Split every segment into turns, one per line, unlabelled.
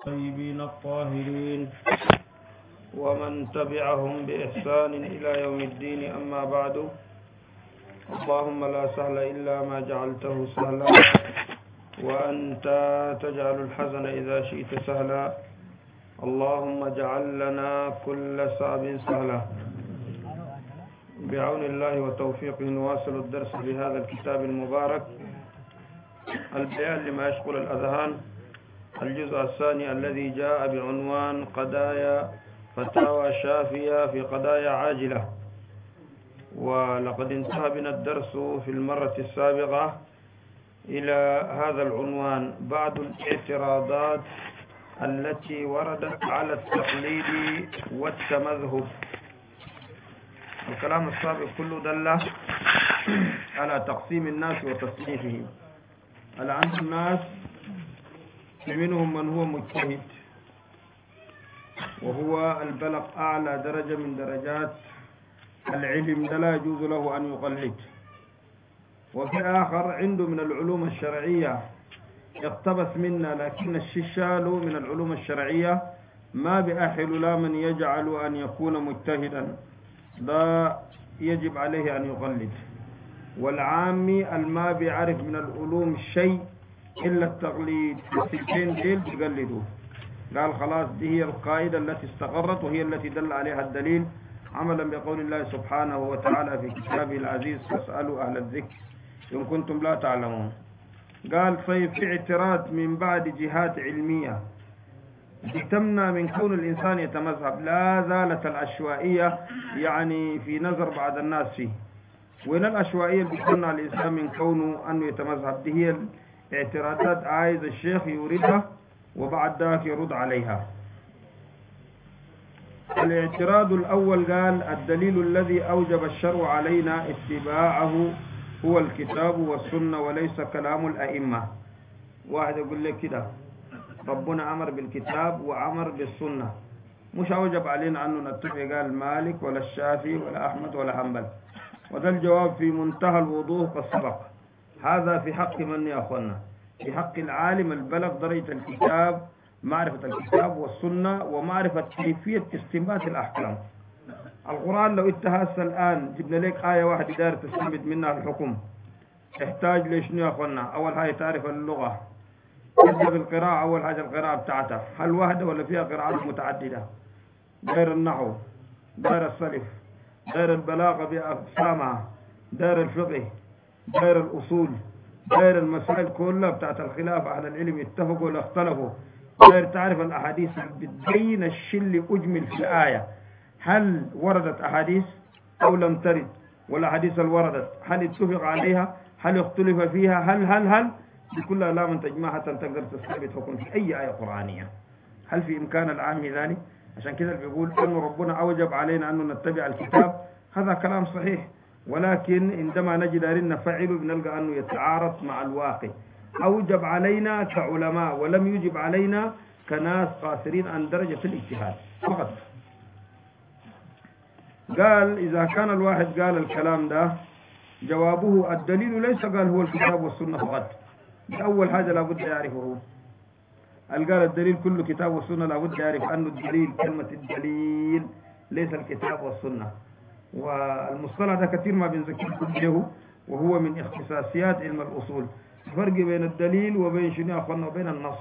الطيبين الطاهرين ومن تبعهم بإحسان إلى يوم الدين. أما بعد، اللهم لا سهل إلا ما جعلته سهلا وأنت تجعل الحزن إذا شئت سهلا. اللهم اجعل لنا كل صعب سهلا. بعون الله وتوفيقه نواصل الدرس بهذا الكتاب المبارك، البيان لما يشغل الأذهان، الجزء الثاني الذي جاء بعنوان قضايا فتاوى شافية في قضايا عاجلة. ولقد انتهى بنا الدرس في المرة السابقة إلى هذا العنوان: بعض الاعتراضات التي وردت على التقليد والتمذهب. الكلام السابق كله دل على تقسيم الناس وتصنيفهم. الآن الناس منهم من هو مجتهد وهو البلغ أعلى درجة من درجات العلم، لا يجوز له أن يقلد. وفي آخر عنده من العلوم الشرعية يقتبس منا، لكن الششال من العلوم الشرعية ما بأحل لا من يجعل أن يكون مجتهدا، لا يجب عليه أن يقلد. والعامي الما بيعرف من العلوم شيء إلا التقليد، السلكين ديل تقلدوه. قال خلاص دي هي القاعدة التي استقرت وهي التي دل عليها الدليل، عملا بقول الله سبحانه وتعالى في كتابه العزيز: فاسألوا أهل الذكر إن كنتم لا تعلمون. قال طيب في اعتراض من بعد جهات علمية تمنع من كون الإنسان يتمذهب. لا زالت العشوائية يعني في نظر بعض الناس فيه. وين العشوائية اللي بتمنع الإنسان من كونه أنه يتمذهب؟ دي هي اعتراضات عايز الشيخ يوردها وبعد ذلك يرد عليها. الاعتراض الأول قال: الدليل الذي أوجب الشرع علينا اتباعه هو الكتاب والسنة وليس كلام الأئمة. واحد يقول لك كده: ربنا أمر بالكتاب وأمر بالسنة، مش أوجب علينا أنه نتبع قال مالك ولا الشافعي ولا أحمد ولا حنبل. وده الجواب في منتهى الوضوح قد سبق. هذا في حق من يا أخوانا؟ في حق العالم البلغ درجة الكتاب، معرفة الكتاب والسنة ومعرفة كيفية استنباط الأحكام. القرآن لو اتهاس الآن جبنا لك آية واحدة داير تستنبط منها الحكم، تحتاج ليش يا أخوانا؟ أول حاجة تعرف اللغة، تبدأ بالقراءة. أول حاجة القراءة بتاعتها هل واحدة ولا فيها قراءات متعددة؟ داير النحو، داير الصرف، داير البلاغة بأقسامها، داير الفقه، داير الأصول، داير المسائل كلها بتاعت الخلاف، أهل العلم اتفقوا ولا اختلفوا. داير تعرف الأحاديث بتبين الشل أجمل في الآية، هل وردت أحاديث أو لم ترد، والأحاديث اللي وردت هل اتفق عليها، هل اختلف فيها، هل دي كلها لا من تجمعها تقدر تستثبت حكم في أي آية قرآنية. هل في إمكان العام ذلك؟ عشان كده بيقول أن ربنا أوجب علينا أن نتبع الكتاب، هذا كلام صحيح، ولكن عندما نجد أن نفعله بنلقى أنه يتعارض مع الواقع. أوجب علينا كعلماء ولم يجب علينا كناس قاصرين عن درجة الاجتهاد فقط. قال إذا كان الواحد قال الكلام ده جوابه: الدليل ليس قال هو الكتاب والسنة فقط. أول حاجة لابد يعرفه. قال الدليل كله كتاب والسنة، لابد يعرف أن الدليل كلمة الدليل ليس الكتاب والسنة. والمصطلح ده كثير ما بنذكركم به، وهو من اختصاصيات علم الأصول. الفرق بين الدليل وبين شنو يا أخوانا؟ وبين النص.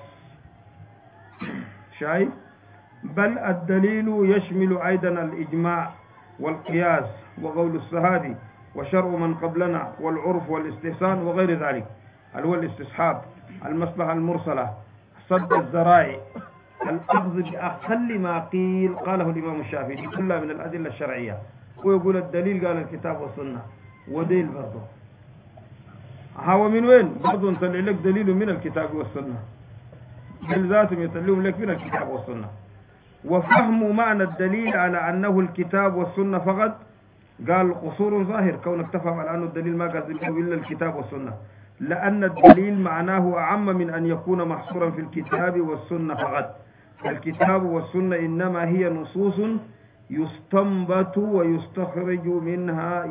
شايف؟ بل الدليل يشمل أيضا الإجماع والقياس وقول الصحابي وشرع من قبلنا والعرف والاستحسان وغير ذلك، هل هو الاستصحاب، المصلحة المرسلة، صد الذرائع، الأخذ بأقل ما قيل قاله الإمام الشافعي، كلها من الأدلة الشرعية. ويقول الدليل قال الكتاب والسنة، وديل برضه هو من وين؟ برضه نطلع لك دليل من الكتاب والسنة، بل ذاتهم يطلعون لك من الكتاب والسنة. وفهم معنى الدليل على أنه الكتاب والسنة فقط قال قصور ظاهر، كونك تفهم على أنه الدليل ما قصد إلا الكتاب والسنة، لأن الدليل معناه أعم من أن يكون محصورا في الكتاب والسنة فقط. الكتاب والسنة إنما هي نصوص يستنبط ويستخرج منها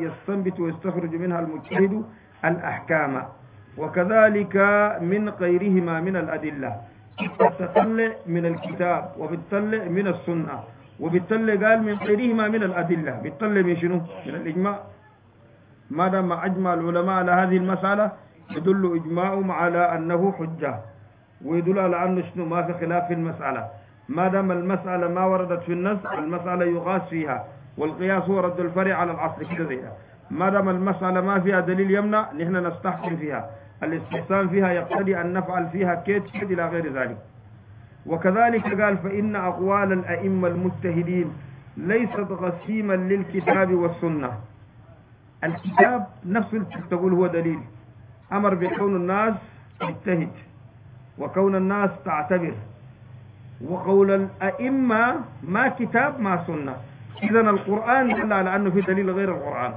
المجتهد الأحكام، وكذلك من غيرهما من الأدلة. بالتطلع من الكتاب وبالتطلع من السنة وبالتطلع قال من غيرهما من الأدلة. بالتطلع من شنو؟ من الإجماع. ما دام أجمع العلماء على هذه المسألة يدل إجماعهم على أنه حجة، ويدل على أنه شنو ما في خلاف في المسألة. ما دام المسألة ما وردت في النص المسألة يقاس فيها، والقياس هو رد الفرع على الأصل كده زيها. ما دام المسألة ما فيها دليل يمنع نحن نستحسن فيها، الاستحسان فيها يقتضي أن نفعل فيها كيد إلى غير ذلك. وكذلك قال فإن أقوال الأئمة المجتهدين ليست غسيما للكتاب والسنة. الكتاب نفسه تقول هو دليل، أمر بكون الناس تجتهد وكون الناس تعتبر. وقول الأئمة ما كتاب ما سنة. إذن القرآن دل على أنه في دليل غير القرآن.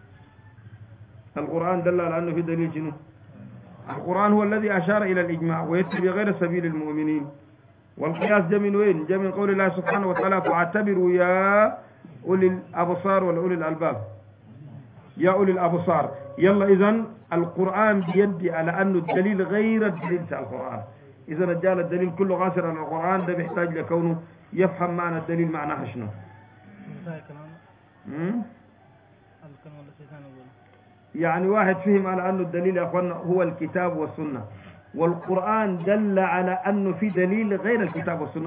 القرآن دل على أنه في دليل شنو؟ القرآن هو الذي أشار إلى الإجماع ويتبع غير سبيل المؤمنين. والقياس جاء من وين؟ جاء من قول الله سبحانه وتعالى فاعتبروا يا أولي الأبصار ولا أولي الألباب. يا أولي الأبصار. يلا إذن القرآن بيدي على أنه الدليل غير الدليل تاع القرآن. إذا رجال الدليل كله غاسر على القرآن ده بيحتاج لكونه يفهم معنى الدليل معناها شنو. يعني واحد فهم على أنه الدليل يا أخوانا هو الكتاب والسنة، والقرآن دل على أنه في دليل غير الكتاب والسنة.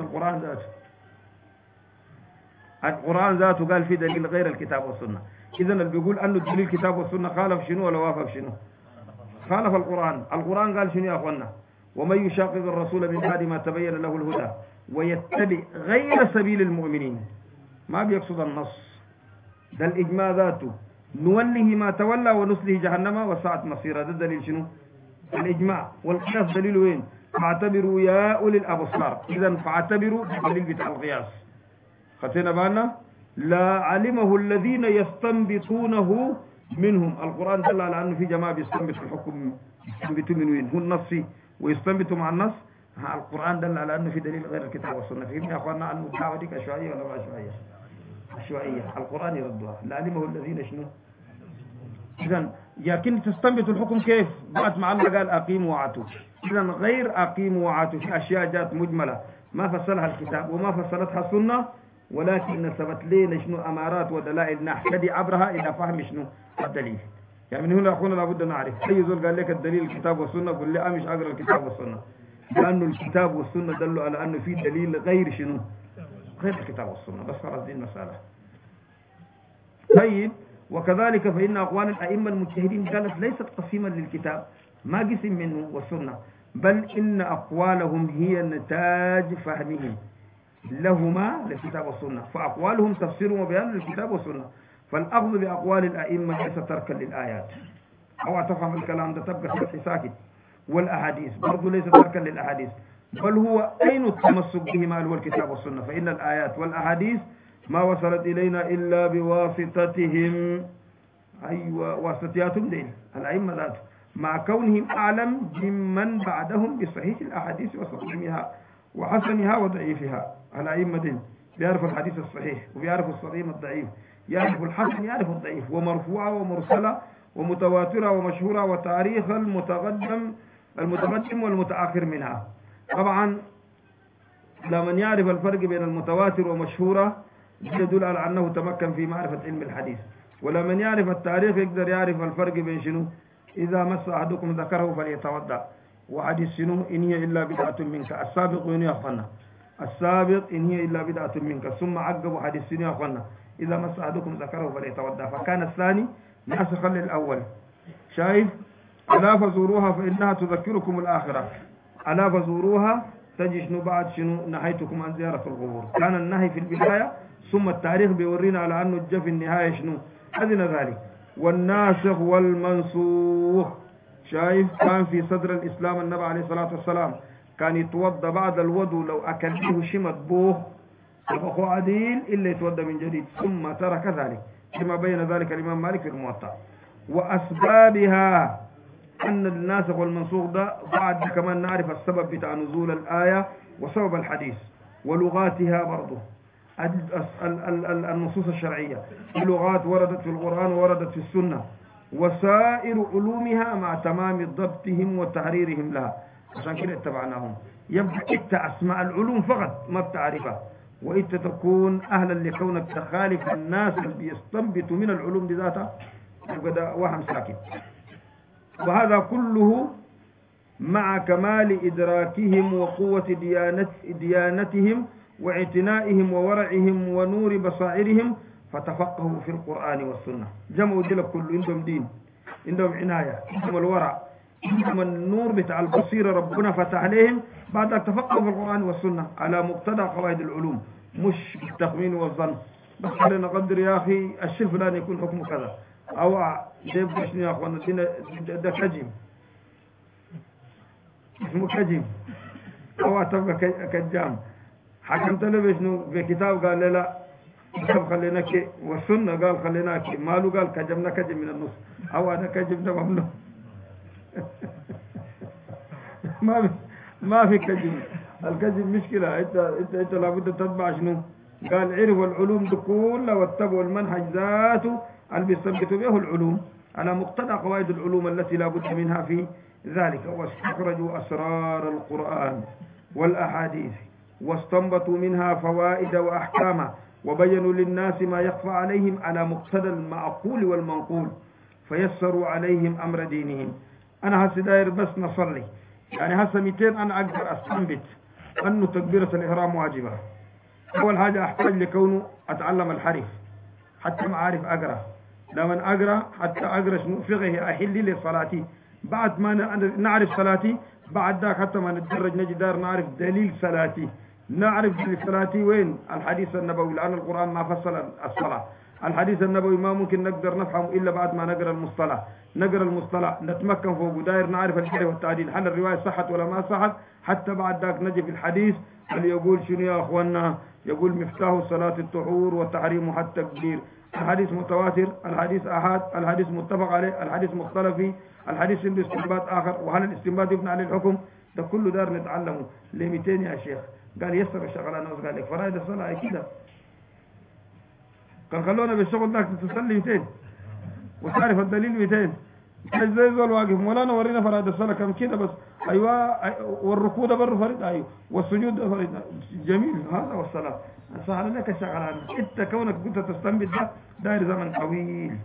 القرآن ذاته قال في دليل غير الكتاب والسنة. إذا اللي بيقول أنه الدليل الكتاب والسنة خالف شنو ولا وافق شنو؟ خالف القرآن. القرآن قال شنو يا أخوانا؟ ومن يشاقق الرسول من بعد ما تبين له الهدى ويتبع غير سبيل المؤمنين. ما بيقصد النص ده الإجماع ذاته. نوله ما تولى ونصله جهنم وساعت مصيره. ده دليل شنو؟ الإجماع. والقياس دليل وين؟ فاعتبروا يا أولي الأبصار. إذا فاعتبروا دليل بتاع القياس. خدتنا بالنا؟ لا علمه الذين يستنبطونه منهم. القرآن دل على أنه في جماعة بيستنبط الحكم. يستنبطوا من وين؟ هو النص ويستنبطوا مع النص. القرآن دل على أنه في دليل غير الكتاب والسنة. فهمنا يا أخواننا عن الدعوة دي عشوائية ولا ما عشوائية؟ عشوائية. القرآن يردها. لا علمه الذين شنو؟ إذن لكن تستنبط الحكم كيف؟ بعد ما الله قال أقيموا وعاتوا. إذن غير أقيموا وعاتوا في أشياء جات مجملة ما فصلها الكتاب وما فصلتها السنة، ولكن نسبت لنا شنو أمارات ودلائل نحتدي عبرها إلى فهم شنو الدليل. يعني من هنا أخونا لابد نعرف أي زول قال لك الدليل الكتاب والسنة قل لي مش أقرأ الكتاب والسنة، لأنه الكتاب والسنة دلوا على أنه في دليل غير شنو؟ غير الكتاب والسنة. بس خلاص دي المسألة. طيب وكذلك فإن أقوال الأئمة المجتهدين كانت ليست قسيما للكتاب ما قسم منه والسنة، بل إن أقوالهم هي نتاج فهمهم لهما للكتاب والسنة. فأقوالهم تفسير وبيان للكتاب والسنة. فالأخذ بأقوال الأئمة ليس تركا للآيات أو تفهم الكلام ده تبقى ساكت. والأحاديث برضو ليس تركا للأحاديث، بل هو أين التمسك بهما هو الكتاب والسنة. فإن الآيات والأحاديث ما وصلت إلينا إلا بواسطتهم. أيوة واسطياتهم دين الأئمة ذاته، مع كونهم أعلم بمن بعدهم بصحيح الأحاديث وصحيحها وحسنها وضعيفها. الأئمة دين بيعرف الحديث الصحيح وبيعرف الصحيح الضعيف، يعرف الحسن يعرف الضعيف، ومرفوعة ومرسلة ومتواترة ومشهورة وتاريخ المتقدم والمتأخر منها. طبعا لمن يعرف الفرق بين المتواتر ومشهورة يدل على أنه تمكن في معرفة علم الحديث. ولمن يعرف التاريخ يقدر يعرف الفرق بين شنو إذا مس أحدكم ذكره فليتوضأ وحديث شنو إن هي إلا بدعة منك. السابق وين يا أخوانا؟ السابق إن هي إلا بدعة منك. ثم عقبوا حديث شنو يا أخوانا؟ إذا مس أحدكم ذكره فليتوضأ. فكان الثاني ناسخا للأول. شايف؟ ألا فزوروها فإنها تذكركم الآخرة. ألا فزوروها تجي شنو بعد شنو نهيتكم عن زيارة القبور. كان النهي في البداية ثم التاريخ بيورينا على أنه الجا في النهاية شنو أذن ذلك. والناسخ والمنسوخ شايف كان في صدر الإسلام النبي عليه الصلاة والسلام كان يتوضى بعد الوضوء لو أكل به شمت بوه فأخو عديل إلا يتوضى من جديد، ثم ترك ذلك كما بين ذلك الإمام مالك في الموطأ. وأسبابها أن الناسخ والمنسوخ ده بعد كمان نعرف السبب بتاع نزول الآية وسبب الحديث ولغاتها برضه النصوص الشرعية. اللغات وردت في القرآن ووردت في السنة وسائر علومها مع تمام ضبطهم وتحريرهم لها. عشان كده اتبعناهم. يبقى انت اسماء العلوم فقط ما بتعرفها، وانت تكون اهلا لكونك تخالف الناس اللي بيستنبطوا من العلوم دي ذاتها، يبقى ده وهم ساكت. وهذا كله مع كمال إدراكهم وقوة ديانتهم واعتنائهم وورعهم ونور بصائرهم، فتفقهوا في القرآن والسنة. جمعوا دي كله، عندهم دين، عندهم عناية، عندهم الورع، عندهم النور بتاع البصيرة ربنا فتح عليهم بعد أن تفقهوا في القرآن والسنة على مقتضى قواعد العلوم، مش بالتخمين والظن. بس خلينا نقدر يا أخي الشيء الفلاني يكون حكمه كذا، أو جيب شنو يا أخوانا ده كجم، اسمه كجم، أو تبقى كجام. حكمت له بشنو بكتاب قال لا كتاب خلينا كي، والسنة قال خلينا كي، ماله قال كجمنا كجم من النص، أو هذا كجم ده ممنوع. ما في كجم. الكجم مشكلة. انت لابد تتبع شنو؟ قال عرفوا العلوم دي كلها واتبعوا المنهج ذاته اللي بيثبتوا به العلوم على مقتضى قواعد العلوم التي لا بد منها في ذلك، واستخرجوا أسرار القرآن والأحاديث واستنبطوا منها فوائد وأحكاما، وبينوا للناس ما يخفى عليهم على مقتضى المعقول والمنقول، فيسروا عليهم أمر دينهم. أنا هسه داير بس نصلي، يعني هسه 200 أنا أقدر أستنبط أنه تكبيرة الإحرام واجبة. أول حاجة أحتاج لكونه أتعلم الحرف حتى ما أعرف أقرأ، لما أقرأ حتى أقرأ شنو فقه أحل لي صلاتي، بعد ما نعرف صلاتي بعد ذاك حتى ما نتدرج نجي دار نعرف دليل صلاتي، نعرف دليل صلاتي وين الحديث النبوي، لأن القرآن ما فصل الصلاة. الحديث النبوي ما ممكن نقدر نفهمه إلا بعد ما نقرأ المصطلح، نقرأ المصطلح نتمكن فوق داير نعرف الجرح والتعديل، هل الرواية صحت ولا ما صحت، حتى بعد ذاك نجي في الحديث اللي يقول شنو يا أخوانا، يقول مفتاح صلاة الطهور وتحريم حتى التكبير. الحديث متواتر، الحديث أحاد، الحديث متفق عليه، الحديث مختلف فيه، الحديث عنده استنباط آخر، وهل الاستنباط يبنى عليه الحكم؟ ده كله دار نتعلمه. ل 200 يا شيخ قال يسر الشغل. أنا قال لك فرائض الصلاة كده، قال خلونا بالشغل ذاك تصلي 200 وتعرف الدليل 200 زي زول واقف مولانا ورينا فرائض الصلاة كم كده بس. أيوة والركوع ده بره فريضة، أيوة والسجود ده فريضة، جميل هذا والصلاة. سهل لك الشغلان. انت كونك كنت تستنبط ده داير زمن طويل.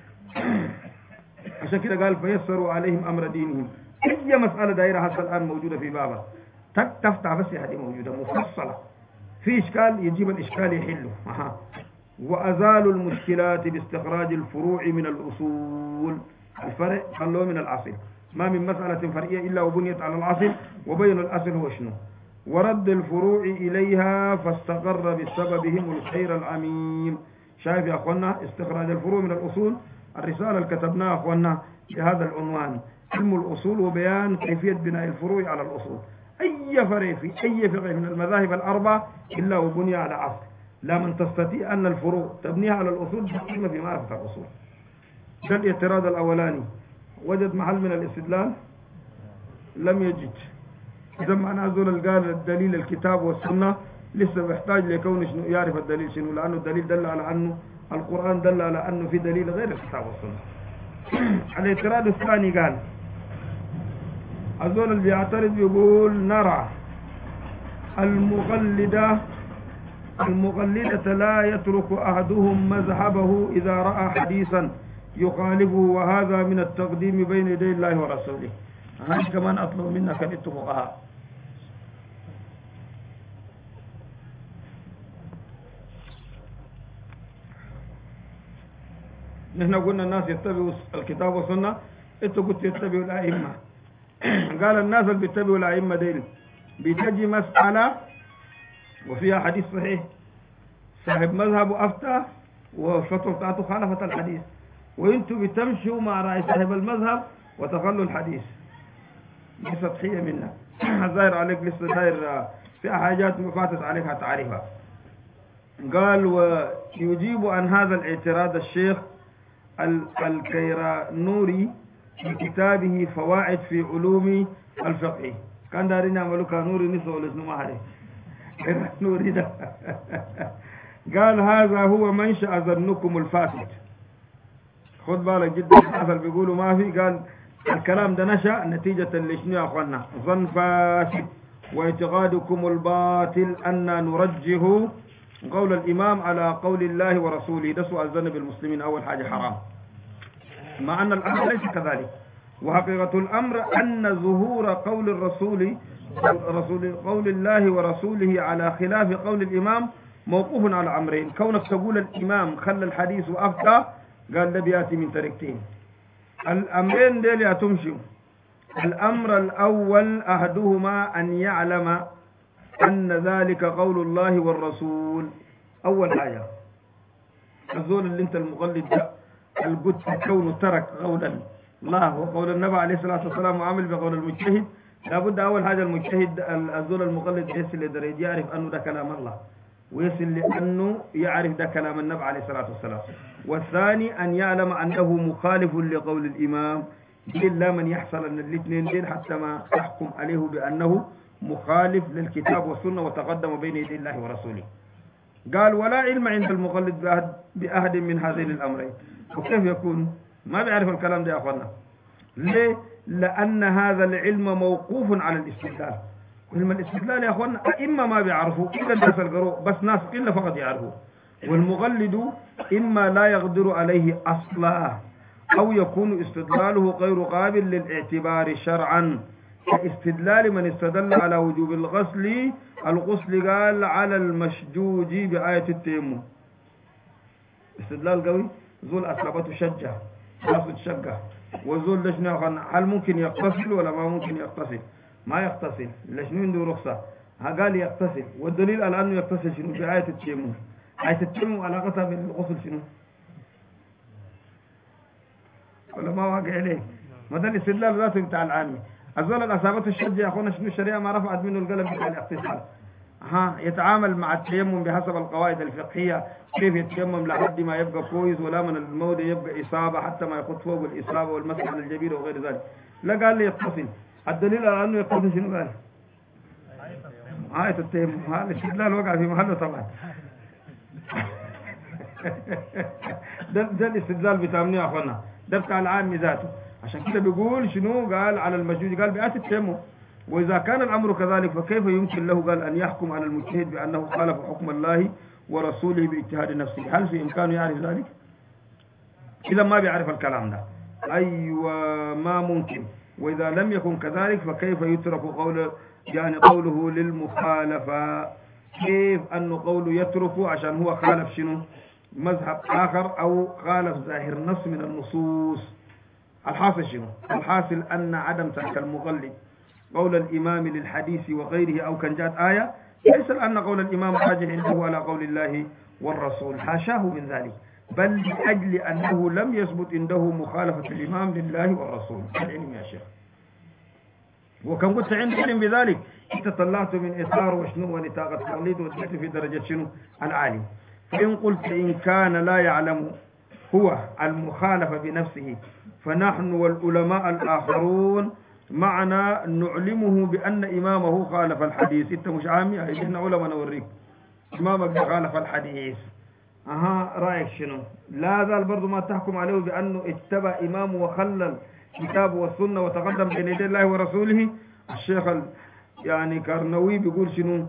عشان كده قال فيسروا عليهم امر دينهم. اي مساله دايره هسه الان موجوده في بابها تفتح بس هذه موجوده مفصله، في اشكال يجيب الاشكال يحله. وازالوا المشكلات باستخراج الفروع من الاصول. الفرع خلوه من الاصل، ما من مساله فرعيه الا وبنيت على الاصل، وبينوا الاصل هو شنو، ورد الفروع إليها فاستقر بسببهم الخير العميم. شايف يا أخوانا استخراج الفروع من الأصول. الرسالة اللي كتبناها أخوانا بهذا العنوان علم الأصول وبيان كيفية بناء الفروع على الأصول. أي فرع في أي فقه من المذاهب الأربعة إلا وبني على أصل، لا من تستطيع أن الفروع تبنيها على الأصول تقيم في معرفة الأصول. ده الاعتراض الأولاني. وجد محل من الاستدلال؟ لم يجد. إذا معنى ذول قال الدليل الكتاب والسنة لسه بيحتاج لكون شنو يعرف الدليل شنو، لأنه الدليل دل على أنه القرآن دل على أنه في دليل غير الكتاب والسنة. الاعتراض الثاني قال الذول اللي بيعترض يقول نرى المقلدة لا يترك أحدهم مذهبه إذا رأى حديثا يخالفه، وهذا من التقديم بين يدي الله ورسوله. هاي كمان أطلب منك أن اتفقها. نحن قلنا الناس يتبعوا الكتاب والسنة، انتوا قلت يتبعوا الأئمة. قال الناس اللي بيتبعوا الأئمة ديل بتجي مسألة وفيها حديث صحيح، صاحب مذهب أفتى والفتوى بتاعته خالفت الحديث، وانتوا بتمشوا مع رأي صاحب المذهب وتخلوا الحديث. دي سطحية منك. ظاهر عليك لسه داير في حاجات فاتت عليك هتعرفها. قال ويجيب عن هذا الاعتراض الشيخ الكيرانوري في كتابه فوائد في علوم الفقه. كان دارين يعملوا كانوري نسوا لسنو ما عليه كيرانوري ده. قال هذا هو منشأ ظنكم الفاسد. خد بالك جدا الناس اللي بيقولوا ما في، قال الكلام ده نشأ نتيجة لشنو يا أخوانا؟ ظن فاسد واعتقادكم الباطل أن نرجه قول الإمام على قول الله ورسوله. ده سؤال ذنب المسلمين أول حاجة حرام، مع أن الأمر ليس كذلك. وحقيقة الأمر أن ظهور قول قول الله ورسوله على خلاف قول الإمام موقوف على أمرين. كونك تقول الإمام خلى الحديث وأفتى، قال ده بيأتي من طريقتين. الأمرين ديل يا تمشوا. الأمر الأول أحدهما أن يعلم أن ذلك قول الله والرسول. أول حاجة الزول اللي انت المقلد ده القدس كونه ترك قول الله وقول النبي عليه الصلاة والسلام وعمل بقول المجتهد، لابد أول حاجة المجتهد الزول المقلد يصل لدرجة يعرف أنه ده كلام الله، ويصل لأنه يعرف ده كلام النبي عليه الصلاة والسلام. والثاني أن يعلم أنه مخالف لقول الإمام. إلا من يحصل أن الاثنين دين حتى ما تحكم عليه بأنه مخالف للكتاب والسنة وتقدم بين يدي الله ورسوله. قال ولا علم عند المقلد بأحد من هذين الأمرين. وكيف يكون؟ ما بيعرف الكلام ده يا أخوانا. ليه؟ لأن هذا العلم موقوف على الاستدلال. علم الاستدلال يا أخوانا إما ما بيعرفوا إلا الناس القروء، بس ناس إلا فقط يعرفوا. والمقلد إما لا يقدر عليه أصلا، أو يكون استدلاله غير قابل للاعتبار شرعا، كاستدلال من استدل على وجوب الغسل قال على المشجوج بآية التيمم. استدلال قوي. زول أصابته شجة خلاص شجة، وزول لشنو هل ممكن يغتسل ولا ما ممكن يغتسل؟ ما يغتسل. لشنو عنده رخصة؟ قال يغتسل، والدليل على أنه يغتسل شنو؟ بآية التيمم. آية التيمم علاقتها بالغسل شنو؟ ولا ما واقع عليه؟ ما ده الاستدلال ذاته بتاع العامي. الزول الأصابته الشجة يا أخونا شنو الشريعة ما رفعت منه القلم بتاع الاغتسال. يتعامل مع التيمم بحسب القواعد الفقهية، كيف يتيمم لحد ما يبقى كويس ولا من الموضع يبقى إصابة حتى ما يخط فوق الإصابة والمسح على الجبيرة وغير ذلك. لا قال لي يغتسل. الدليل على أنه يغتسل شنو قال؟ آية التيمم. هذا الاستدلال وقع في محله طبعا. ده الاستدلال بتاعنا يا أخوانا، ده بتاع العام ذاته. عشان كده بيقول شنو؟ قال على المشجوج، قال بآية التيمم. وإذا كان الأمر كذلك فكيف يمكن له قال أن يحكم على المجتهد بأنه خالف حكم الله ورسوله باجتهاد نفسه؟ هل في إمكانه يعرف ذلك؟ إذا ما بيعرف الكلام ده أيوة ما ممكن. وإذا لم يكن كذلك فكيف يترك قوله للمخالفة؟ كيف أنه قوله يتركه عشان هو خالف شنو؟ مذهب آخر أو خالف ظاهر نص من النصوص. الحاصل شنو؟ الحاصل أن عدم ترك المقلد قول الإمام للحديث وغيره أو كان جاءت آية ليس لأن قول الإمام راجح عنده على قول الله والرسول، حاشاه من ذلك، بل لأجل أنه لم يثبت عنده مخالفة الإمام لله والرسول. العلم يا شيخ. وكم قلت عند علم بذلك انت طلعت من إثار وشنو ونتاق التقليد ودخلت في درجة شنو؟ العالم. فإن قلت إن كان لا يعلم هو المخالفة بنفسه فنحن والعلماء الآخرون معنا نعلمه بأن إمامه خالف الحديث. انت مش عامي؟ احنا علماء نوريك إمامك خالف الحديث. رأيك شنو؟ لا زال برضو ما تحكم عليه بأنه اتبع إمامه وخلل الكتاب والسنة وتقدم بين يدي الله ورسوله. الشيخ يعني كارنوي بيقول شنو؟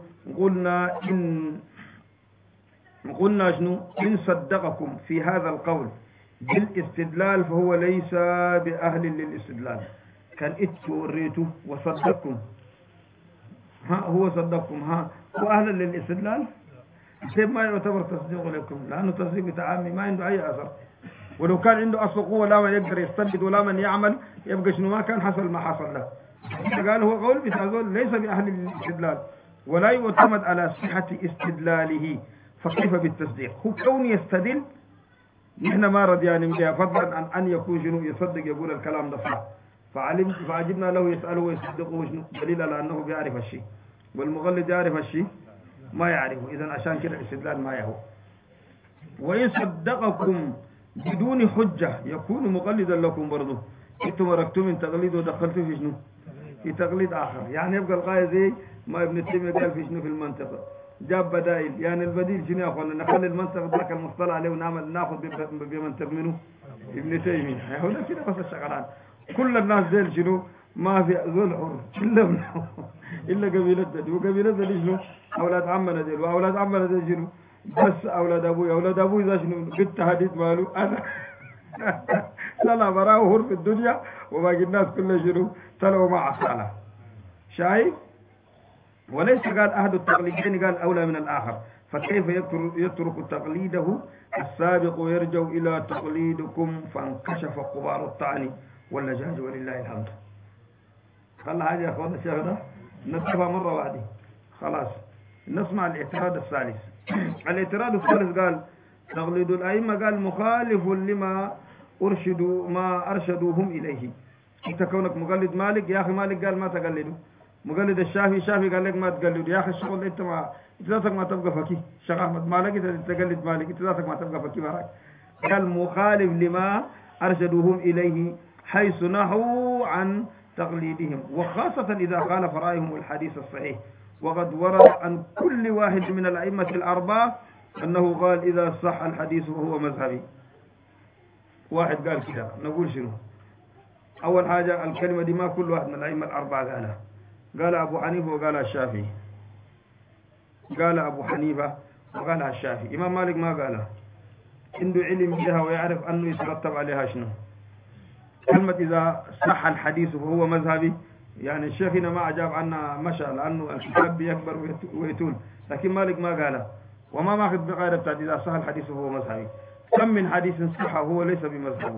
قلنا شنو؟ إن صدقكم في هذا القول بالاستدلال فهو ليس بأهل للاستدلال. كان وريته وصدقكم، هو صدقكم، هو أهل للاستدلال؟ سيب ما يعتبر تصديق لكم، لأنه تصديق بتعامي ما عنده أي أثر. ولو كان عنده أصل قوة لا من يقدر يستنبط ولا من يعمل يبقى شنو؟ ما كان حصل ما حصل له. قال هو قول بتعزول ليس بأهل للاستدلال ولا يعتمد على صحة استدلاله، فكيف بالتصديق؟ هو كون يستدل نحن ما رضيان بها، فضلا عن أن يكون شنو يصدق يقول الكلام ده صح. فعجبنا له يسأله ويصدقه شنو؟ دليل على أنه بيعرف الشيء، والمغلد يعرف الشيء ما يعرفه. إذن عشان كده الاستدلال ما يهو. وإن صدقكم بدون حجة يكون مقلدا لكم برضه. انتم مركتم من تقليد ودخلتوا في شنو؟ في تقليد آخر. يعني يبقى الغاية زي ما ابن تيمية قال في شنو في المنطقة، جاب بدائل. يعني البديل شنو يا أخوانا؟ نخلي المنطقة ذاك المصطلح عليه ونعمل ناخذ بمنطق منه ابن تيمية. هنا كده بس الشغلان. كل الناس ذيل شنو ما في ذول حر إلا قبيلة دي وقبيلة دي شنو أولاد عمنا ديل وأولاد عمنا ديل شنو بس أولاد أبوي ذا شنو بالتهديد ماله أنا طلع براه هر في الدنيا وباقي الناس كلها شنو طلعوا مع صالح شايف وليس قال أحد التقليدين قال أولى من الآخر فكيف يترك تقليده السابق ويرجع إلى تقليدكم فانكشف قبار الطعن واللجاج ولله الحمد. خلى هذه يا أخوانا الشيخ نتفق مرة واحدة خلاص. نسمع الاعتراض الثالث. الاعتراض الثالث قال تقليد الأئمة قال مخالف لما أرشدوهم إليه. أنت كونك مقلد مالك يا أخي مالك قال ما تقلده، مقلد الشافعي قال لك ما تقلد يا أخي الشغل أنت ذاتك ما تبقى فكي. الشيخ أحمد مالك أنت تقلد مالك أنت ذاتك ما تبقى فكي معك. قال مخالف لما أرشدوهم إليه حيث نهوا عن تقليدهم وخاصة إذا خالف رأيهم الحديث الصحيح. وقد ورد عن كل واحد من الأئمة الأربعة أنه قال إذا صح الحديث فهو مذهبي. واحد قال كده نقول شنو؟ أول حاجة الكلمة دي ما كل واحد من الأئمة الأربعة قالها. قال أبو حنيفة وقال الشافعي، قال أبو حنيفة وقال الشافعي. إمام مالك ما قالها، عنده علم بها ويعرف أنه يترتب عليها شنو. كلمة إذا صح الحديث فهو مذهبي يعني الشيخ هنا ما أجاب عنها مشى لأنه الكتاب بيكبر ويتول، لكن مالك ما قالها وما ماخذ بقاعدة بتاعت إذا صح الحديث فهو مذهبي. كم من حديث صح وهو ليس بمذهبه.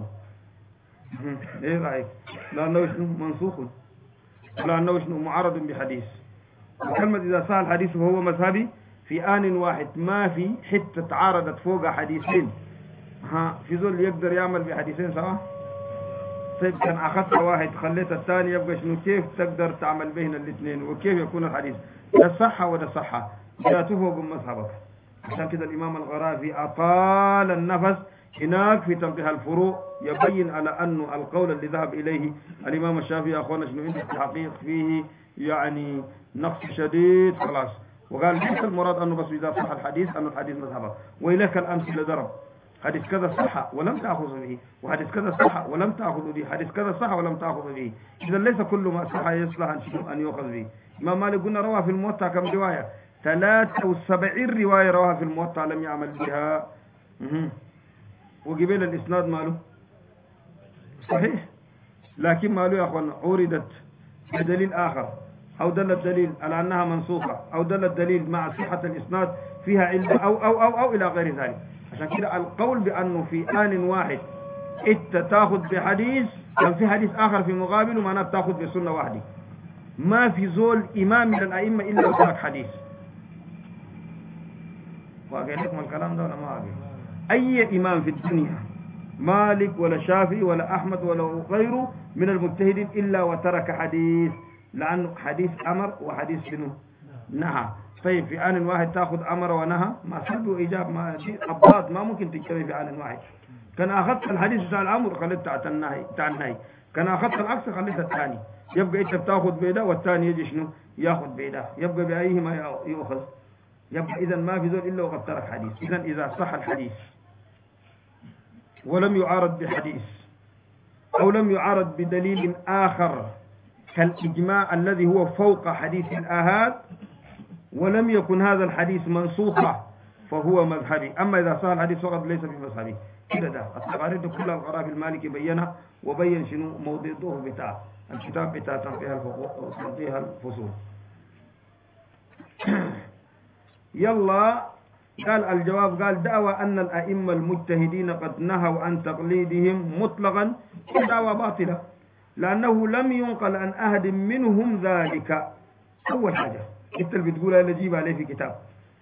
إيه رأيك؟ لأنه شنو منسوخ، لأنه شنو معارض بحديث. وكلمة إذا صح الحديث فهو مذهبي في آن واحد ما في حتة تعارضت فوق حديثين. في ذول يقدر يعمل بحديثين سوا؟ طيب كان أخذت واحد خليت الثاني يبقى شنو كيف تقدر تعمل بين الاثنين وكيف يكون الحديث ده صحة وده صحة ذاته فوق مذهبك. عشان كده الإمام الغرافي أطال النفس هناك في تنقيح الفروع يبين على أنه القول اللي ذهب إليه الإمام الشافعي أخوانا شنو عنده تحقيق فيه يعني نقص شديد خلاص. وقال ليس المراد أنه بس إذا صح الحديث أنه الحديث مذهبك. وإليك الأمثلة ضرب حديث كذا صح ولم تأخذ به، وحديث كذا صح ولم تأخذ به، حديث كذا صح ولم تأخذ به. إذا ليس كل ما صح يصلح أن يؤخذ به. إمام مالك قلنا رواه في الموطأ كم رواية؟ 73 رواية رواها في الموطأ لم يعمل بها. وقبل الإسناد ماله صحيح، لكن ماله يا أخوانا عوردت بدليل آخر أو دل الدليل على أنها منسوخة أو دل الدليل مع صحة الإسناد فيها علة أو إلى غير ذلك. عشان كده القول بأنه في آن واحد انت تاخذ بحديث كان في حديث آخر في مقابله معناه تاخذ بسنة واحدة. ما في زول إمام من الأئمة إلا وترك حديث. واقع لكم الكلام ده ولا ما واقع؟ أي إمام في الدنيا مالك ولا شافعي ولا أحمد ولا غيره من المجتهدين إلا وترك حديث، لأنه حديث أمر وحديث شنو نهى. طيب في آن واحد تأخذ أمر ونهى ما سلب وإيجاب ما أبطال ما ممكن تجتمع في آن واحد. كان أخذت الحديث بتاع الأمر خليت بتاع النهي، كان أخذت العكس خليت الثاني. يبقى أنت بتأخذ بيدا والثاني يجي شنو يأخذ بيدا، يبقى بأيهما يأخذ. يبقى إذا ما في ذول إلا وقد ترك حديث. إذا صح الحديث ولم يعارض بحديث أو لم يعارض بدليل آخر كالإجماع الذي هو فوق حديث الآحاد ولم يكن هذا الحديث منسوخا فهو مذهبي. أما إذا صح الحديث فقط ليس بمذهبي. كده ده التقارير دي كلها الغرافي المالكي بينها وبين شنو موضوعه بتاع الكتاب بتاع تنقيح الفصول. يلا قال الجواب قال دعوى أن الأئمة المجتهدين قد نهوا عن تقليدهم مطلقا دعوى باطلة لأنه لم ينقل عن أحد منهم ذلك. أول حاجة أنت اللي بتقولها اللي جيب عليه في كتاب.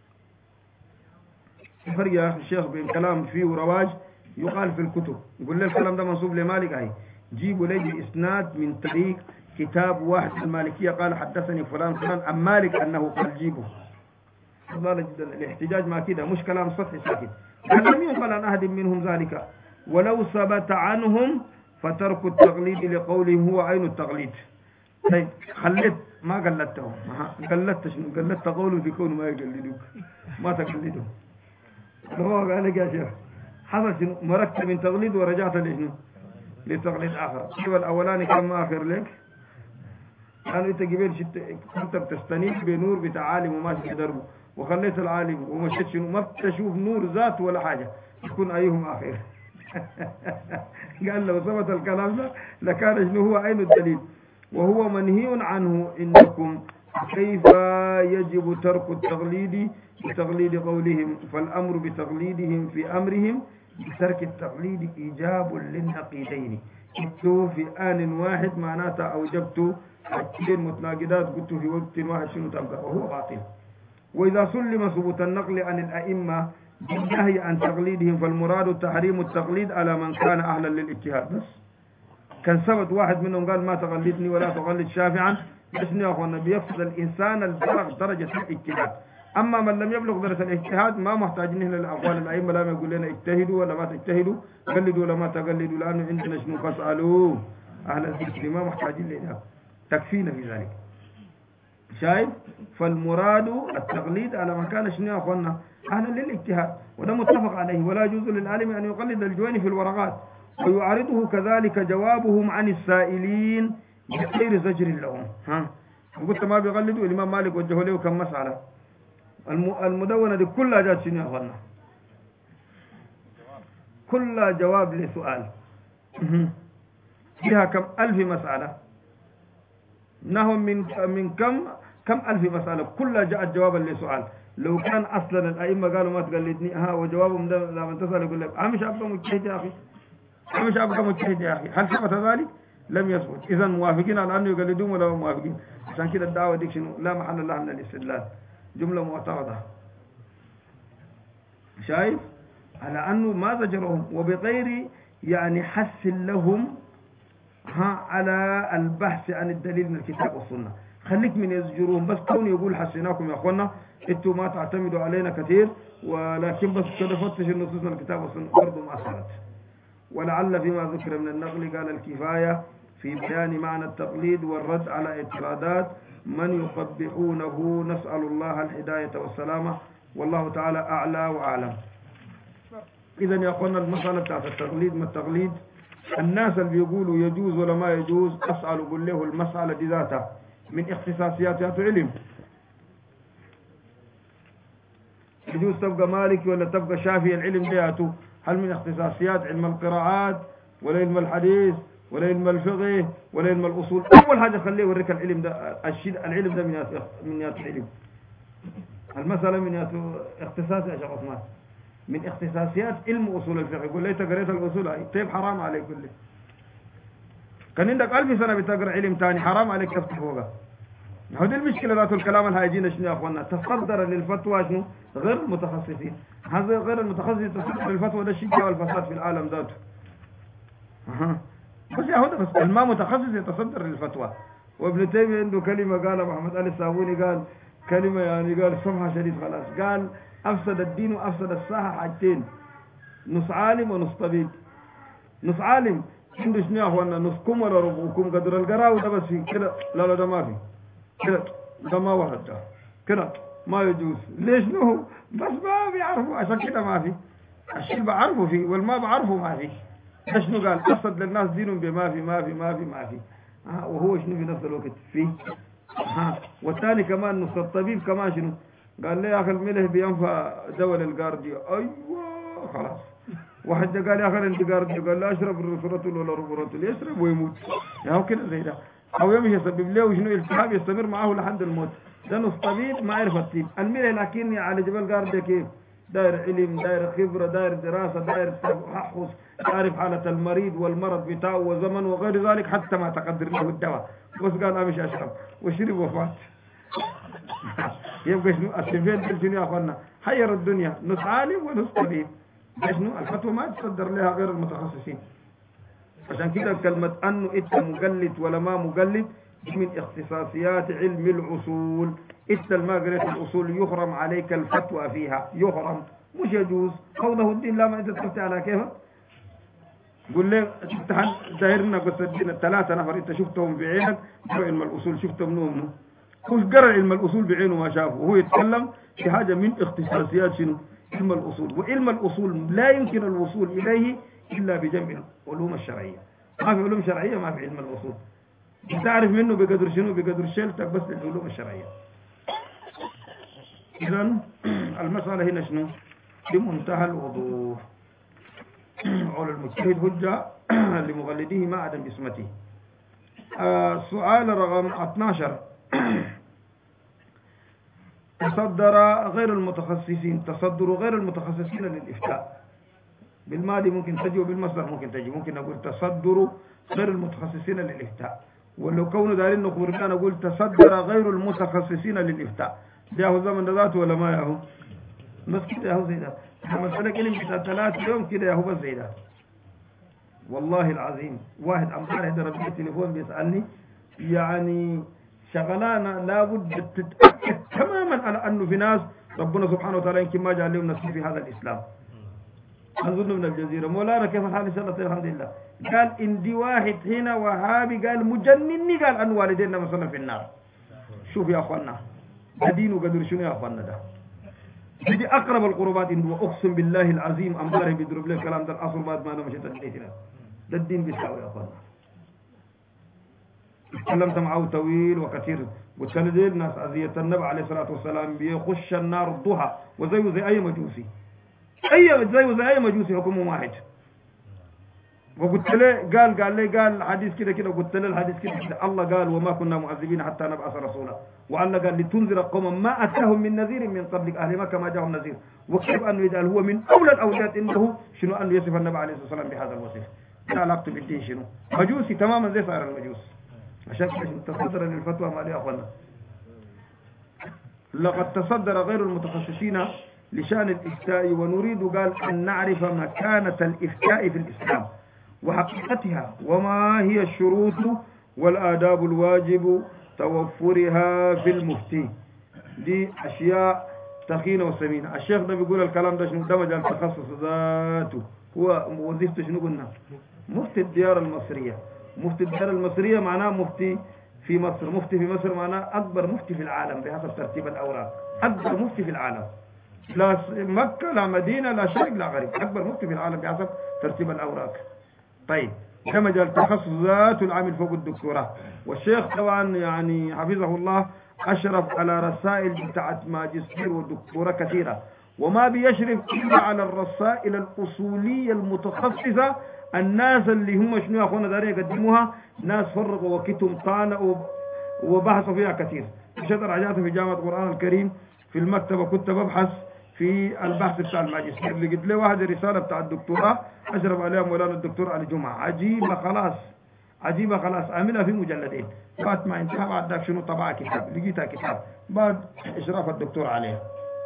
فرق يا أخي الشيخ بين كلام فيه رواج يقال في الكتب يقول لي الكلام ده منصوب لمالك أهي جيبوا لي بإسناد من طريق كتاب واحد المالكية قال حدثني فلان فلان عن مالك أنه قال جيبه. الاحتجاج ما كده مش كلام سطحي ساكت. لم ينقل عن أحد منهم ذلك ولو ثبت عنهم فترك التقليد لقولهم هو عين التقليد. طيب خليت ما قلدتهم قلدت شنو قلدت قوله في كونه ما يقلدوك ما تقلدهم. هو قال لك يا شيخ حصل شنو مركت من تقليد ورجعت لشنو لتقليد آخر. شوف الأولاني كم آخر لك؟ قالوا أنت قبل كنت بتستنير بنور بتاع عالم وماشي في دربه، وخليت العالم ومشيت شنو ما بتشوف نور ذات ولا حاجة، يكون أيهم آخر. قال لو ثبت الكلام ده لكان شنو هو عين الدليل، وهو منهي عنه عندكم. كيف يجب ترك التقليد بتقليد قولهم، فالأمر بتقليدهم في أمرهم بترك التقليد إيجاب للنقيضين. قلت في آن واحد معناتها أوجبت حاجتين متناقضات، قلت في وقت واحد شنو تبقى، وهو باطل. وإذا سلم ثبوت النقل عن الأئمة بالنهي عن تقليدهم فالمراد تحريم التقليد على من كان أهلا للاجتهاد. بس كان ثبت واحد منهم قال ما تقلدني ولا تقلد شافعا، بس يا أخوانا بيقصد الإنسان البلغ درجة الاجتهاد. أما من لم يبلغ درجة الاجتهاد ما محتاجين هنا لأقوال الأئمة، لا يقول لنا اجتهدوا ولا ما تجتهدوا، قلدوا ولا ما تقلدوا، لأنه عندنا شنو فاسألوا أهل الذكر، ما محتاجين لنا، تكفينا في ذلك. شايف؟ فالمراد التقليد على من كان شنو يا أخوانا أهلا للاجتهاد، وده متفق عليه. ولا يجوز للعالم أن يقلد الجوين في الورقات. ويعارضه كذلك جوابهم عن السائلين بغير زجر لهم. قلت ما بيقلدوا، الإمام مالك وجهه له كم مسألة. المدونة دي كلها جات شنو يا أخوانا؟ كلها جواب لسؤال. فيها كم ألف مسألة، نهم من كم ألف مسألة، كلها جاءت جوابا لسؤال. لو كان أصلا الأئمة قالوا ما تقلدني وجوابهم ده لما تسأل يقول لك مش أبقى مجتهد يا أخي، مش أبقى مجتهد يا أخي. هل ثبت ذلك؟ لم يثبت. إذا موافقين على أن يقلدون ولا موافقين؟ عشان كده الدعوة ديك شنو لا محل لها من الاستدلال، جملة معترضة. شايف؟ على أنه ما زجرهم وبغير يعني حث لهم على البحث عن الدليل من الكتاب والسنة. خليك من يزجرون، بس كون يقول حسناكم يا أخوانا انتوا ما تعتمدوا علينا كثير، ولكن بس كده فتش النصوص من الكتاب والسنة برضه ما أثرت. ولعل فيما ذكر من النقل قال الكفاية في بيان معنى التقليد والرد على اعتراضات من يقبحونه. نسأل الله الهداية والسلامة، والله تعالى أعلى وأعلم. إذا يا أخوانا المسألة بتاعت التقليد ما التقليد، الناس اللي بيقولوا يجوز ولا ما يجوز أسأل أقول له المسألة دي ذاتها من اختصاصيات علم. يجوز تبقى مالكي ولا تبقى شافعي، العلم دياته هل من اختصاصيات علم القراءات ولا علم الحديث ولا علم الفقه ولا علم الأصول؟ أول حاجة خليه يوريك العلم ده، العلم ده من يات العلم، المسألة من يات اختصاص يا شيخ عثمان، من اختصاصيات علم أصول الفقه. يقول لي أنت قريت الأصول هاي، طيب حرام عليك كله. كان عندك 1000 سنة بتقرأ علم ثاني، حرام عليك تفتح فوقها. هذه المشكلة ذات الكلام الهايجين شنو يا أخوانا؟ تصدر للفتوى شنو؟ غير المتخصصين. هذا غير المتخصص تصدر للفتوى، ده الشيء والفساد في العالم ذاته. بس يا هذا بس الما متخصص يتصدر للفتوى. وابن تيمية عنده كلمة قالها محمد علي الصابوني، قال كلمة يعني قال سمحة شديد خلاص، قال أفسد الدين وأفسد الساحة حاجتين، نص عالم ونص طبيب. نص عالم عنده شنو يا أخوانا؟ نصكم ولا ربعكم قدر القراءة، وده بس في كده. لا ده ما في كده، ده ما ورد ده كده ما يجوز. ليش نو؟ بس ما بيعرفوا، عشان كده ما في. الشيء بعرفه فيه والما بعرفه ما في. شنو قال؟ أفسد للناس دينهم بما في ما في ما في ما في. وهو شنو في نفس الوقت فيه. والثاني كمان نص الطبيب كمان شنو قال لي يا أخي الملح بينفع دول الجارديا. أيوة خلاص. واحد قال يا أخي أنت جارديا، قال لا أشرب الرسولة ولا ربورتول، يشرب ويموت. يا هو كده زي ده. أو يوم يسبب له شنو التهاب يستمر معه لحد الموت. ده نص طبيب ما يعرف الطب. الملح لكن على جبل جارديا كيف؟ داير علم، داير خبرة، داير دراسة، داير تحفظ، يعرف حالة المريض والمرض بتاعه وزمن وغير ذلك، حتى ما تقدر له الدواء. بس قال أمشي أشرب وشرب وفات. يبقى شنو السفين دل شنو يا أخوانا؟ حير الدنيا، نص عالم ونص طبيب. شنو الفتوى ما تصدر لها غير المتخصصين. عشان كده كلمة أنه إنت مقلد ولا ما مقلد من اختصاصيات علم الأصول. إنت ما قريت الأصول يحرم عليك الفتوى فيها، يحرم مش يجوز. قوله الدين لا ما أنت تفتي على كيفك. قل لي دايرنا بس الدين الثلاثة نفر أنت شفتهم بعينك بتوع علم الأصول، شفتهم منهم هو قرأ علم الأصول بعينه ما شافه، وهو يتكلم في حاجة من اختصاصيات شنو؟ علم الأصول. وعلم الأصول لا يمكن الوصول إليه إلا بجمع العلوم الشرعية. ما في علوم شرعية ما في علم الأصول. تعرف منه بقدر شنو؟ بقدر شيلتك بس للعلوم الشرعية. إذن المسألة هنا شنو؟ بمنتهى الوضوح. قول المجتهد حجة لمغلديه ما عدم باسمته. سؤال رقم 12. تصدر غير المتخصصين للإفتاء. بالماضي ممكن تجي وبالمصدر ممكن تجي. ممكن نقول تصدر غير المتخصصين للإفتاء، ولو كونه دارين نخبر كان نقول تصدر غير المتخصصين للإفتاء. ده زمن ذاته ولا ما ياهو؟ بس كده ياهو زي ده. مسألة كلمة 3 يوم كده ياهو بس زي ده. والله العظيم واحد أمبارح ضرب لي التليفون بيسألني يعني شغلانة لابد تتأكد تماما على أنه في ناس ربنا سبحانه وتعالى يمكن ما جعل لهم نصيب في هذا الإسلام. أظن من الجزيرة مولانا كيف الحال؟ إن شاء الله الحمد لله. قال إن دي واحد هنا وهابي قال مجنني قال أن والدينا مثلا في النار. شوف يا أخوانا دين وقدر شنو يا أخوانا ده. دي أقرب القربات عنده. أقسم بالله العظيم أمبارح بيضرب لي الكلام ده الأصل بعد ما أنا مشيت البيت هنا. ده الدين بيساوي يا أخوانا. تكلمت معه طويل وكثير. قلت له الناس أذية النبي عليه الصلاة والسلام بيخش النار الضحى وزيه زي أي مجوسي. زي أي مجوسي حكمه واحد. وقلت له قال حديث كده قلت له الحديث كده الله قال وما كنا معذبين حتى نبعث رسولا. والله قال لتنذر قوما ما أتاهم من نذير من قبلك أهل مكة ما جاءهم نذير. وكيف أنه يجعل هو من أولى الأوليات عنده شنو أنه يصف النبي عليه الصلاة والسلام بهذا الوصف. لا علاقته بالدين شنو؟ مجوسي تماما زي صار المجوس. عشان تصدر للفتوى ما لي أخوانا. لقد تصدر غير المتخصصين لشأن الإفتاء ونريد قال أن نعرف مكانة الإفتاء في الإسلام وحقيقتها وما هي الشروط والآداب الواجب توفرها في المفتي. دي أشياء ثقيلة وثمينة. الشيخ ده بيقول الكلام ده شنو؟ ده مجال تخصص ذاته. هو وظيفته شنو قلنا؟ مفتي الديار المصرية. مفتي الديار المصرية معناه مفتي في مصر. مفتي في مصر معناه أكبر مفتي في العالم بحسب ترتيب الأوراق. أكبر مفتي في العالم. لا مكة لا مدينة لا شرق لا غرب. أكبر مفتي في العالم بحسب ترتيب الأوراق. طيب ده مجال تخصص ذاته العامل فوق الدكتوراه. والشيخ طبعا يعني حفظه الله أشرف على رسائل بتاعت ماجستير ودكتوراه كثيرة، وما بيشرف إلا على الرسائل الأصولية المتخصصة. الناس اللي هم شنو يا أخوانا دارين يقدموها ناس فرقوا وقتهم طالعوا وبحثوا فيها كثير. شدر رجعت في جامعة القرآن الكريم في المكتبة كنت ببحث في البحث بتاع الماجستير. لقيت لي واحد الرسالة بتاع الدكتوراه أشرف عليها مولانا الدكتور علي جمعة. عجيبة خلاص عاملها في مجلدين. بعد ما انتهى بعد ذاك شنو طبعها كتاب. لقيتها كتاب بعد إشراف الدكتور عليها.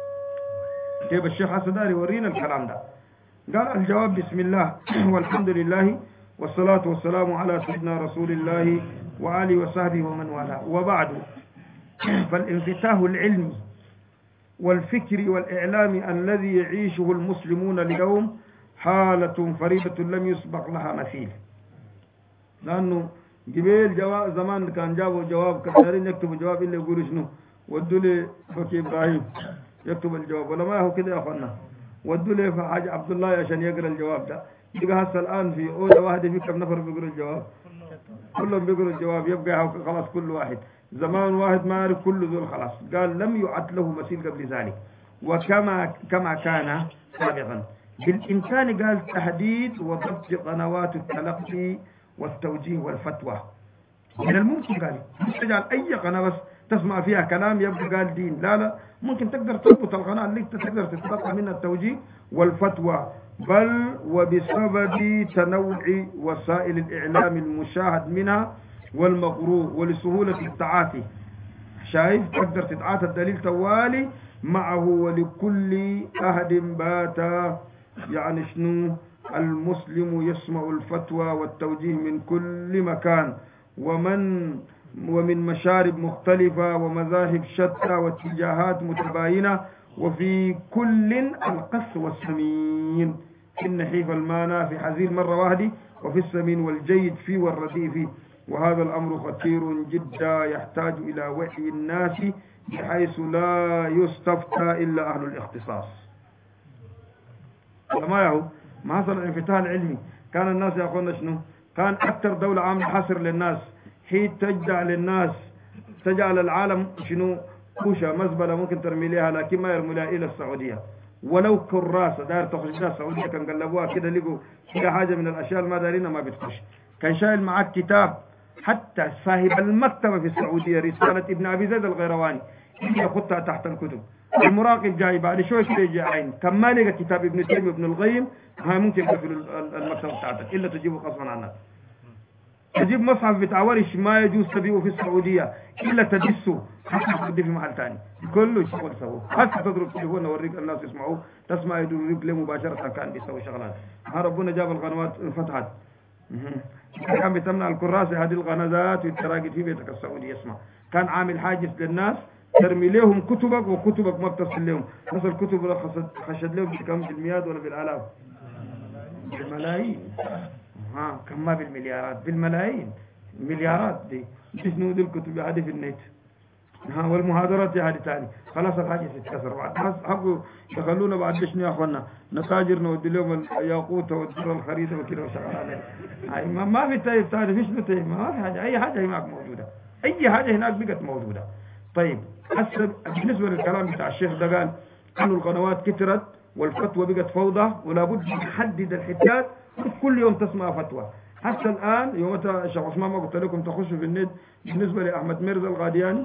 كيف الشيخ حسن داري ورينا الكلام ده. قال الجواب بسم الله والحمد لله والصلاة والسلام على سيدنا رسول الله وآله وصحبه ومن والاه. وبعد فالانفتاح العلمي والفكر والإعلام الذي يعيشه المسلمون اليوم حالة فريدة لم يسبق لها مثيل. لأنه قبيل جواب زمان كان جابوا جواب كثيرين يكتبوا جواب إلا يقولوا شنو ودوا لي فكي إبراهيم يكتب الجواب ولا ما هو كده يا أخوانا. ودوا لي حاج عبد الله عشان يقرأ الجواب ده. يبقى هسه الآن في أولى واحدة في كم نفر بيقرأ الجواب؟ كلهم بيقرأوا الجواب. يبقى خلاص كل واحد زمان واحد ما يعرف كل ذول خلاص. قال لم يعد له مثيل قبل ذلك وكما كان سابقا. بالإمكان قال تحديد وضبط قنوات التلقي والتوجيه والفتوى. من الممكن قال تجعل أي قناة بس تسمع فيها كلام يبقى قال دين. لا ممكن تقدر تربط القناة اللي تقدر تتلقى منها التوجيه والفتوى. بل وبسبب تنوع وسائل الإعلام المشاهد منها والمقروء ولسهولة التعاطي. شايف تقدر تتعاطى الدليل توالي معه. ولكل أحد بات يعني شنو المسلم يسمع الفتوى والتوجيه من كل مكان ومن مشارب مختلفة ومذاهب شتى واتجاهات متباينة. وفي كل القص والسمين في النحيف المانع في حزين مرة واحدة وفي السمين والجيد فيه والرديء فيه. وهذا الأمر خطير جدا يحتاج إلى وعي الناس بحيث لا يستفتى إلا أهل الاختصاص. ما حصل الانفتاح العلمي كان الناس يقولون شنو كان أكثر دولة عاملة حصر للناس، حين تجدع للناس، تجعل العالم شنو كوشة مزبلة ممكن ترمي لها، لكن ما يرمي لها إلى السعودية. ولو كراسة داير تخرج لها السعودية كان قلبوها كده لقوا فيها حاجة من الأشياء ما دارينها ما بتخش. كان شايل معك كتاب، حتى صاحب المكتبة في السعودية رسالة ابن أبي زيد الغيرواني يخطها تحت الكتب. المراقب جاي بعد شوية كده يجي عين كان ما لقى كتاب ابن تيمية وابن القيم، هاي ممكن يقفل المكتبة بتاعتك إلا تجيبه غصبا عنك. تجيب مصحف بتاع ورش ما يجوز تبيعه في السعودية إلا تدسه حتى توديه في محل ثاني، كله شغل سووه. حتى تضرب تليفون اوريك الناس يسمعوه، تسمع يدوريك له مباشرة كان بيسوي شغلات. ها ربنا جاب القنوات انفتحت. كان بتمنع الكراسة هذه القنوات والتراجع في بيتك السعودي يسمع. كان عامل حاجز للناس ترمي لهم كتبك وكتبك ما بتصل لهم، نص الكتب خشد لهم بكم بالمئات ولا بالآلاف؟ بالملايين. كم ما بالمليارات، بالملايين، مليارات دي شنو دي الكتب هذه في النت. والمحاضرات هذه ثاني خلاص الحاجة تتكسر. بعد حقوا يخلونا بعد شنو يا اخوانا نتاجر نودي لهم الياقوت والدر الخريطة وكذا وشغال عليه. ما في تايب ثاني، في شنو تايب؟ ما في حاجة، أي حاجة هناك موجودة، أي حاجة هناك بقت موجودة. طيب هسه بالنسبة للكلام بتاع الشيخ ده قال إنه القنوات كترت والفتوى بقت فوضى ولا بد نحدد الحكايات، كل يوم تسمع فتوى. حتى الآن يوم الشيخ عثمان ما قلت لكم تخشوا في النت بالنسبة لأحمد ميرزا القادياني،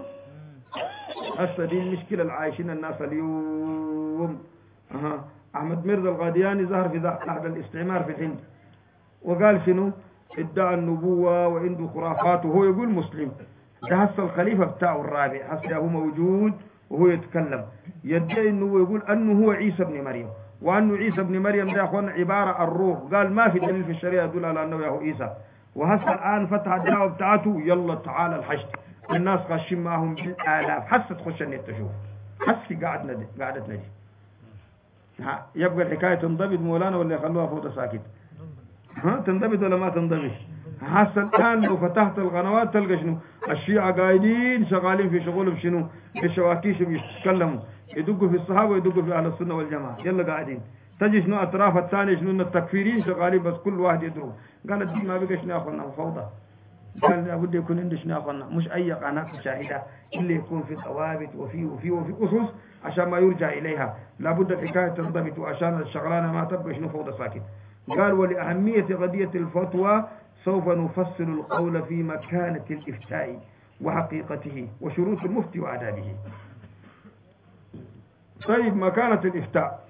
هسه دي المشكلة اللي عايشين الناس اليوم. أحمد ميرزا القادياني ظهر في عهد الاستعمار في الهند وقال شنو؟ ادعى النبوة وعنده خرافات وهو يقول مسلم. ده هسه الخليفة بتاعه الرابع هسه هو موجود وهو يتكلم يدعي انه يقول انه هو عيسى ابن مريم، وانه عيسى ابن مريم ده يا اخوانا عبارة عن روح. قال ما في دليل في الشريعة يدل على انه هو عيسى. وهسه الان فتح الدعوة بتاعته يلا تعالى الحشد، الناس خاشين معهم بالالاف. حسه تخش النت تشوف، حسه قاعدة نجي. يبقى الحكاية تنضبط مولانا ولا يخلوها فوضى ساكت؟ تنضبط ولا ما تنضبط؟ هسه الآن لو فتحت القنوات تلقى شنو؟ الشيعة قاعدين شغالين في شغلهم شنو؟ في الشواكيش بيتكلموا، يدقوا في الصحابة ويدقوا في أهل السنة والجماعة، يلا قاعدين. تجي شنو أطراف الثانية شنو التكفيرين شغالين بس كل واحد يدرو. قال الدين ما بقى شنو يا أخوانا فوضى. قال لابد يكون عنده شنو يا أخوانا مش أي قناة مشاهدة، اللي يكون في ثوابت وفي أسس عشان ما يرجع إليها. لابد الحكاية تنضبط وعشان الشغلانة ما تبقى شنو فوضى ساكت. قال ولأهمية قضية الفتوى سوف نفصل القول في مكانة الإفتاء وحقيقته وشروط المفتي وآدابه. طيب مكانة الإفتاء.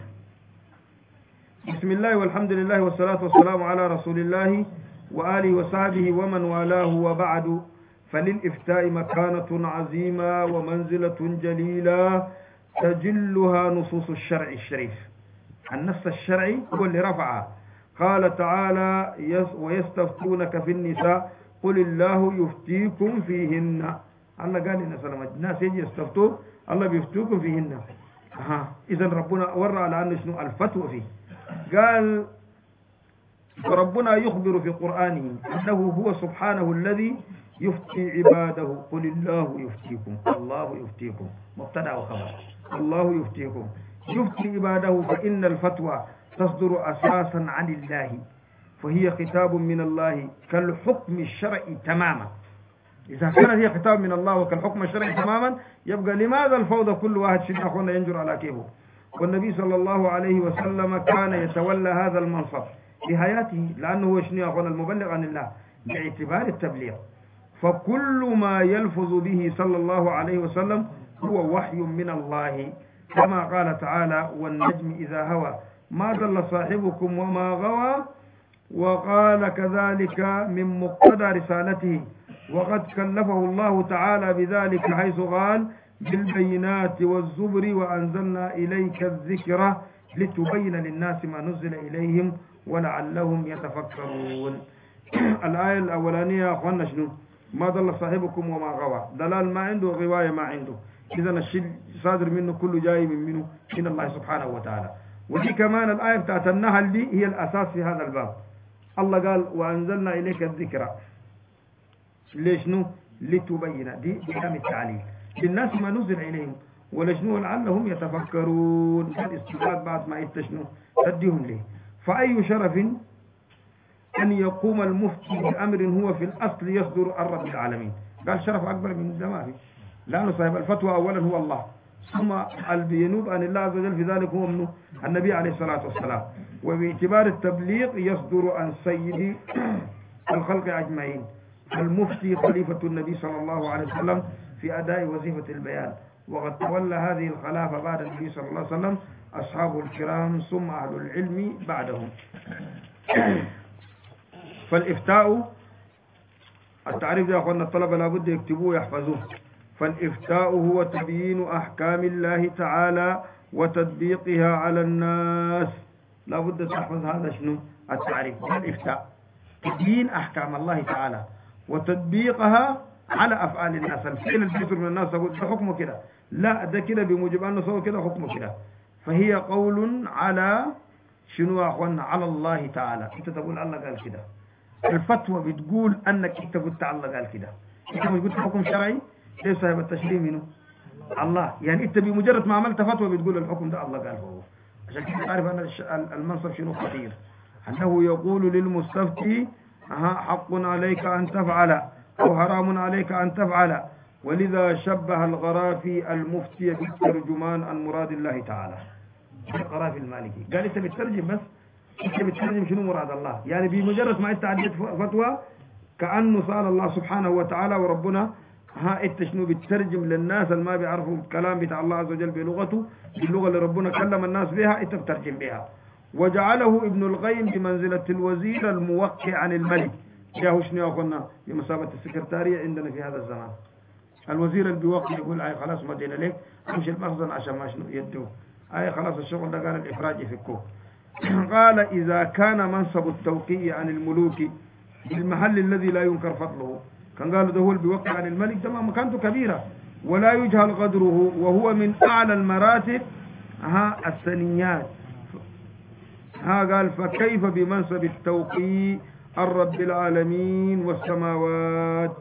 بسم الله والحمد لله والصلاة والسلام على رسول الله وآله وصحبه ومن والاه وبعد. فللإفتاء مكانة عظيمة ومنزلة جليلة تجلها نصوص الشرع الشريف. النص الشرعي هو اللي رفعها. قال تعالى ويستفتونك في النساء قل الله يفتيكم فيهن. الله قال لنا سلام الناس يجي يستفتوك الله بيفتوكم فيهن. إذا ربنا ورى على أن شنو الفتوى فيه. قال ربنا يخبر في قرآنه أنه هو سبحانه الذي يفتي عباده. قل الله يفتيكم، الله يفتيكم مبتدأ وخبر. الله يفتيكم يفتي عباده، فإن الفتوى تصدر أساسا عن الله، فهي خطاب من الله كالحكم الشرعي تماما. إذا كانت هي خطاب من الله وكالحكم الشرعي تماما يبقى لماذا الفوضى؟ كل واحد شيء أخونا ينجر على كيفه. والنبي صلى الله عليه وسلم كان يتولى هذا المنصب بحياته لأنه هو شنو أخونا المبلغ عن الله باعتبار التبليغ. فكل ما يلفظ به صلى الله عليه وسلم هو وحي من الله، كما قال تعالى والنجم إذا هوى ما ضل صاحبكم وما غوى. وقال كذلك من مقتضى رسالته، وقد كلفه الله تعالى بذلك حيث قال بالبينات والزبر وأنزلنا إليك الذكر لتبين للناس ما نزل إليهم ولعلهم يتفكرون. الآية الأولانية أخوانا شنو؟ ما ضل صاحبكم وما غوى، دلال ما عنده غواية ما عنده. إذا الشيء صادر منه كله جاي منه من الله سبحانه وتعالى. ودي كمان الآية بتاعت النهل دي هي الأساس في هذا الباب. الله قال وأنزلنا إليك الذكرى ليش نو؟ لتبين، دي بكام التعليل للناس ما نزل إليهم ولشنو لعلهم يتفكرون. الاستفاد بعد ما يتشنو تديهم ليه. فأي شرف أن يقوم المفتي بأمر هو في الأصل يصدر عن رب العالمين. قال شرف أكبر من ده ما في، لأنه صاحب الفتوى أولا هو الله، ثم البينوب عن الله عز وجل في ذلك هو منه النبي عليه الصلاة والسلام. وباعتبار التبليغ يصدر عن سيد الخلق أجمعين. المفتي خليفة النبي صلى الله عليه وسلم في أداء وظيفة البيان، وقد تولى هذه الخلافة بعد النبي صلى الله عليه وسلم أصحابه الكرام ثم أهل العلم بعدهم. فالإفتاء، التعريف ده يا أخوانا الطلبة لابد يكتبوه ويحفظوه. فالإفتاء هو تبيين أحكام الله تعالى وتطبيقها على الناس. لابد تحفظ هذا شنو التعريف. الإفتاء تبيين أحكام الله تعالى وتطبيقها على أفعال الناس. الفعل اللي بيصير من الناس تقول ده حكمه كده، لا ده كده بموجب أنه سوى كده حكمه كده. فهي قول على شنو يا أخوانا؟ على الله تعالى. أنت تقول الله قال كده. الفتوى بتقول أنك أنت قلت الله قال كده. أنت مش قلت حكم شرعي؟ ليس صاحب التشريع منه الله. يعني أنت بمجرد ما عملت فتوى بتقول الحكم ده الله قال هو. عشان كده تعرف أن المنصب شنو خطير. أنه يقول للمستفتي حق عليك أن تفعل أو حرام عليك أن تفعل. ولذا شبه الغرافي المفتي بالترجمان عن مراد الله تعالى. الغرافي المالكي قال أنت بتترجم، بس أنت بتترجم شنو مراد الله. يعني بمجرد ما أنت عديت فتوى كأنه صار الله سبحانه وتعالى وربنا أنت شنو بتترجم للناس اللي ما بيعرفوا الكلام بتاع الله عز وجل بلغته، باللغة اللي ربنا كلم الناس بها أنت بتترجم بها. وجعله ابن القيم بمنزلة الوزير الموقع عن الملك. جاءه شنو يا أخوانا بمثابة السكرتارية عندنا في هذا الزمان. الوزير اللي بيوقع يقول أي خلاص مدينة لك امشي المخزن عشان ما شنو يدوه، أي خلاص الشغل ده قال الإفراج يفكوه. قال إذا كان منصب التوقيع عن الملوك بالمحل الذي لا ينكر فضله، كان قالوا ده هو اللي بيوقع عن الملك، ده مكانته كبيرة ولا يجهل قدره وهو من أعلى المراتب الثنيات. قال فكيف بمنصب التوقيع الرب العالمين والسماوات.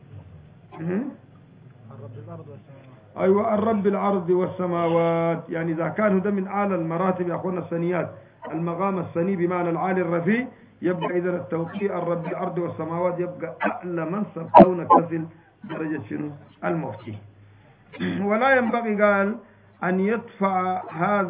أيوة الرب الأرض والسماوات. يعني إذا كان ده من أعلى المراتب يا أخونا الثنيات، المقام الثني بمعنى العالي الرفيع، يبقى إذا التوقيع الرب الأرض والسماوات يبقى أعلى منصب كونك تصل درجة شنو المفتي. ولا ينبغي قال أن يدفع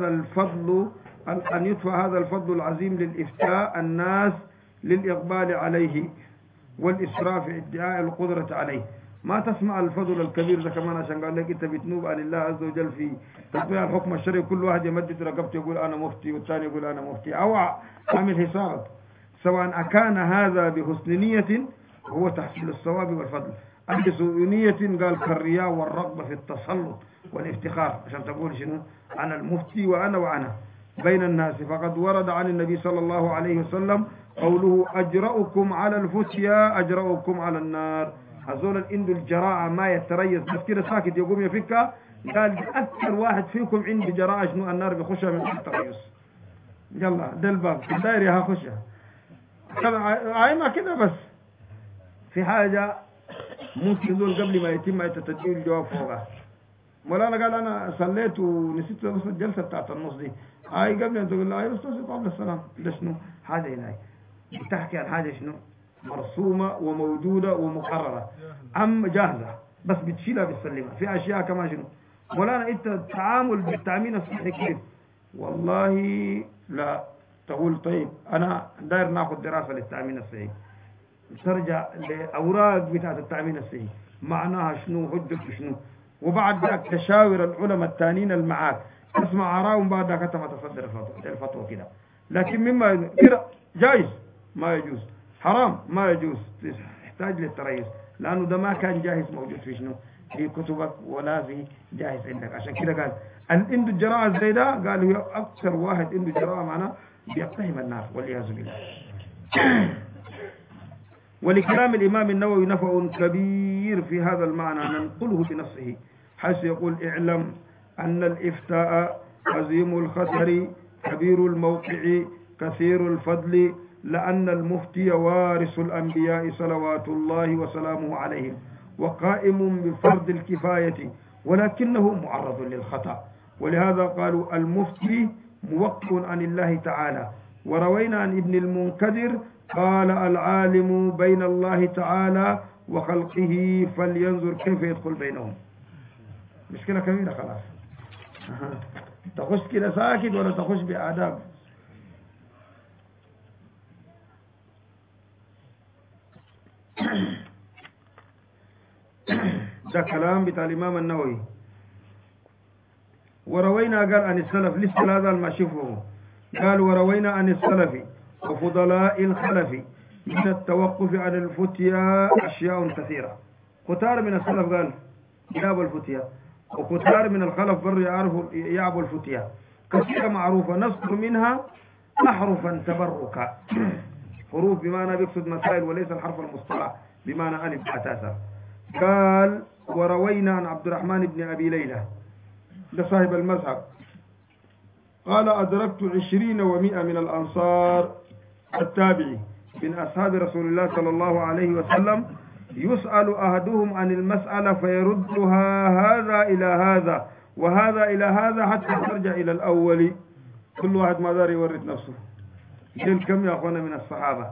هذا الفضل العظيم للإفتاء الناس للإقبال عليه والإسراف في ادعاء القدرة عليه. ما تسمع الفضل الكبير ده كمان عشان قال لك أنت بتنوب عن الله عز وجل في تطبيق الحكم الشرعي. كل واحد يمدد رقبته يقول أنا مفتي والثاني يقول أنا مفتي، أو عامل حسابك. سواء أكان هذا بحسن نية هو تحصيل الصواب والفضل، أم بسوء نية قال كالرياء والرغبة في التسلط والافتخار عشان تقول شنو أنا المفتي وأنا بين الناس. فقد ورد عن النبي صلى الله عليه وسلم قوله أجرأكم على الفتيا أجرأكم على النار. هذول عنده الجراءة ما يتريث بس كده ساكت يقوم يفكها. قال أكثر واحد فيكم عنده جراءة شنو النار بخشها من التريث. يلا ده الباب دايري هخشها ما كده. بس في حاجة ممكن دول قبل ما يتم تدوير الجواب فوقها. مولانا قال أنا صليت ونسيت بس الجلسة بتاعت النص دي. قبل أن تقول لا أستاذ قبل السلام ده شنو حاجة هناك بتحكي عن حاجة شنو مرسومة وموجودة ومقررة أم جاهزة بس بتشيلها بتسلمها. في أشياء كمان شنو مولانا أنت التعامل بالتأمين الصحي كيف؟ والله لا تقول طيب أنا داير ناخذ دراسة للتأمين الصحي، ترجع لأوراق بتاعت التأمين الصحي معناها شنو حجته شنو، وبعد ذاك تشاور العلماء التانيين المعاك تسمع آراءهم، بعد ذاك أنت ما تصدر الفتوى كده. لكن مما كده جائز ما يجوز، حرام ما يجوز، يحتاج للتريث لأنه ده ما كان جاهز موجود في شنو في كتبك ولا في جاهز عندك. عشان كده قال عنده الجراءة زي ده، قال هو أكثر واحد عنده جراءة معناه بيقتحم النار والعياذ بالله. ولكلام الإمام النووي نفع كبير في هذا المعنى ننقله بنصه، حيث يقول اعلم أن الإفتاء عظيم الخطر كبير الموقع كثير الفضل، لأن المفتي وارث الأنبياء صلوات الله وسلامه عليهم وقائم بفرض الكفاية، ولكنه معرض للخطأ. ولهذا قالوا المفتي موقع عن الله تعالى. وروينا عن ابن المنكدر قال العالم بين الله تعالى وخلقه فلينظر كيف يدخل بينهم. مشكلة كبيرة خلاص. تخش كده ساكت ولا تخش بآداب؟ ده كلام بتاع الإمام النووي. وروينا قال عن السلف لسه هذا ما شفه، قال وروينا عن السلف وفضلاء الخلف من التوقف عن الفتيا أشياء كثيرة. كتار من السلف قال يابوا الفتيا، وكتار من الخلف بر يعبوا الفتيا، كثيرة معروفة نذكر منها أحرفا تبركا. حروف بمعنى بيقصد مسائل وليس الحرف المصطلح بمعنى ألف أساسا. قال وروينا عن عبد الرحمن بن أبي ليلى لصاحب المذهب قال أدركت 20 و100 من الأنصار التابعي من أصحاب رسول الله صلى الله عليه وسلم يسأل أحدهم عن المسألة فيردها هذا إلى هذا وهذا إلى هذا حتى ترجع إلى الأول. كل واحد ما دار يورد نفسه. دل كم يا أخوانا من الصحابة؟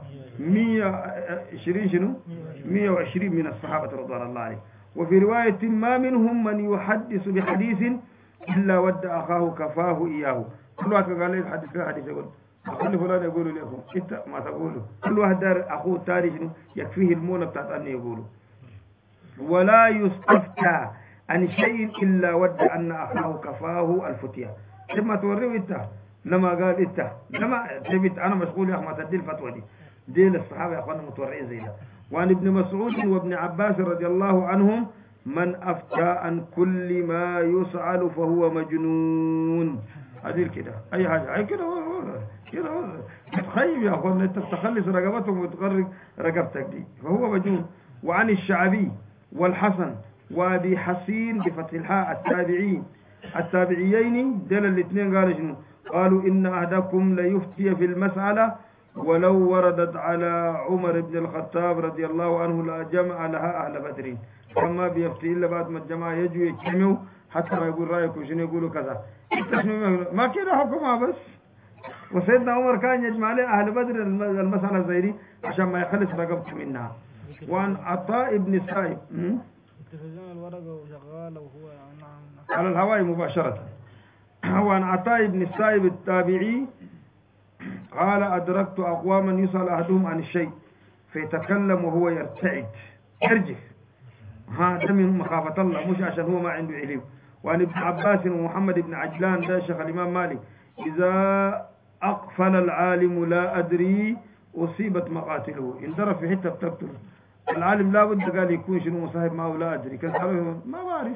120 شنو؟ 120 من الصحابة رضوان الله عليه. وفي رواية ما منهم من يحدث بحديث إلا ود أخاه كفاه إياه. كل واحد قال لي الحديث في حديث يقول أخلي فلان يقول لي أخوه أنت ما تقوله. كل واحد دار أخوه التاريخ يكفيه المونة بتاعت أن يقوله. ولا يستفتى عن شيء إلا ود أن أخاه كفاه الفتية. لما توريه أنت لما قال أنت لما تبت أنا مسؤول يا أخي ما تدي الفتوى دي للصحابة يا أخوانا متورعين زي ده. وعن ابن مسعود وابن عباس رضي الله عنهم من أفتى عن كل ما يسأل فهو مجنون. هذه كده أي حاجة أي كده كده تخيل يا أخوانا أنت تخلص رقبتهم وتغرق رقبتك دي فهو مجنون. وعن الشعبي والحسن وأبي حسين بفتح الحاء التابعيين دل الاثنين قالوا شنو؟ قالوا إن أحدكم ليفتي في المسألة ولو وردت على عمر بن الخطاب رضي الله عنه لا جمع لها أهل بدر. فما بيفتي إلا بعد ما الجماعة يجوا يجتمعوا حتى ما يقول رأيكم شنو يقولوا كذا. ما كده حكمها بس. وسيدنا عمر كان يجمع عليه أهل بدر المسألة زي دي عشان ما يخلص رقبته منها. وعن عطاء بن سائب
التلفزيون الورقة وشغالة وهو
على الهواء مباشرة. وعن عطاء بن السائب التابعي قال أدركت أقواما يسأل أحدهم عن الشيء فيتكلم وهو يرجف هذا من مخافة الله مش عشان هو ما عنده علم. وعن ابن عباس ومحمد بن عجلان ده شيخ الإمام مالك إذا أقفل العالم لا أدري أصيبت مقاتله. إن ضرب في حتة بتقتل العالم لا بد قال يكون شنو مصاحب معه لا أدري كان ما بعرف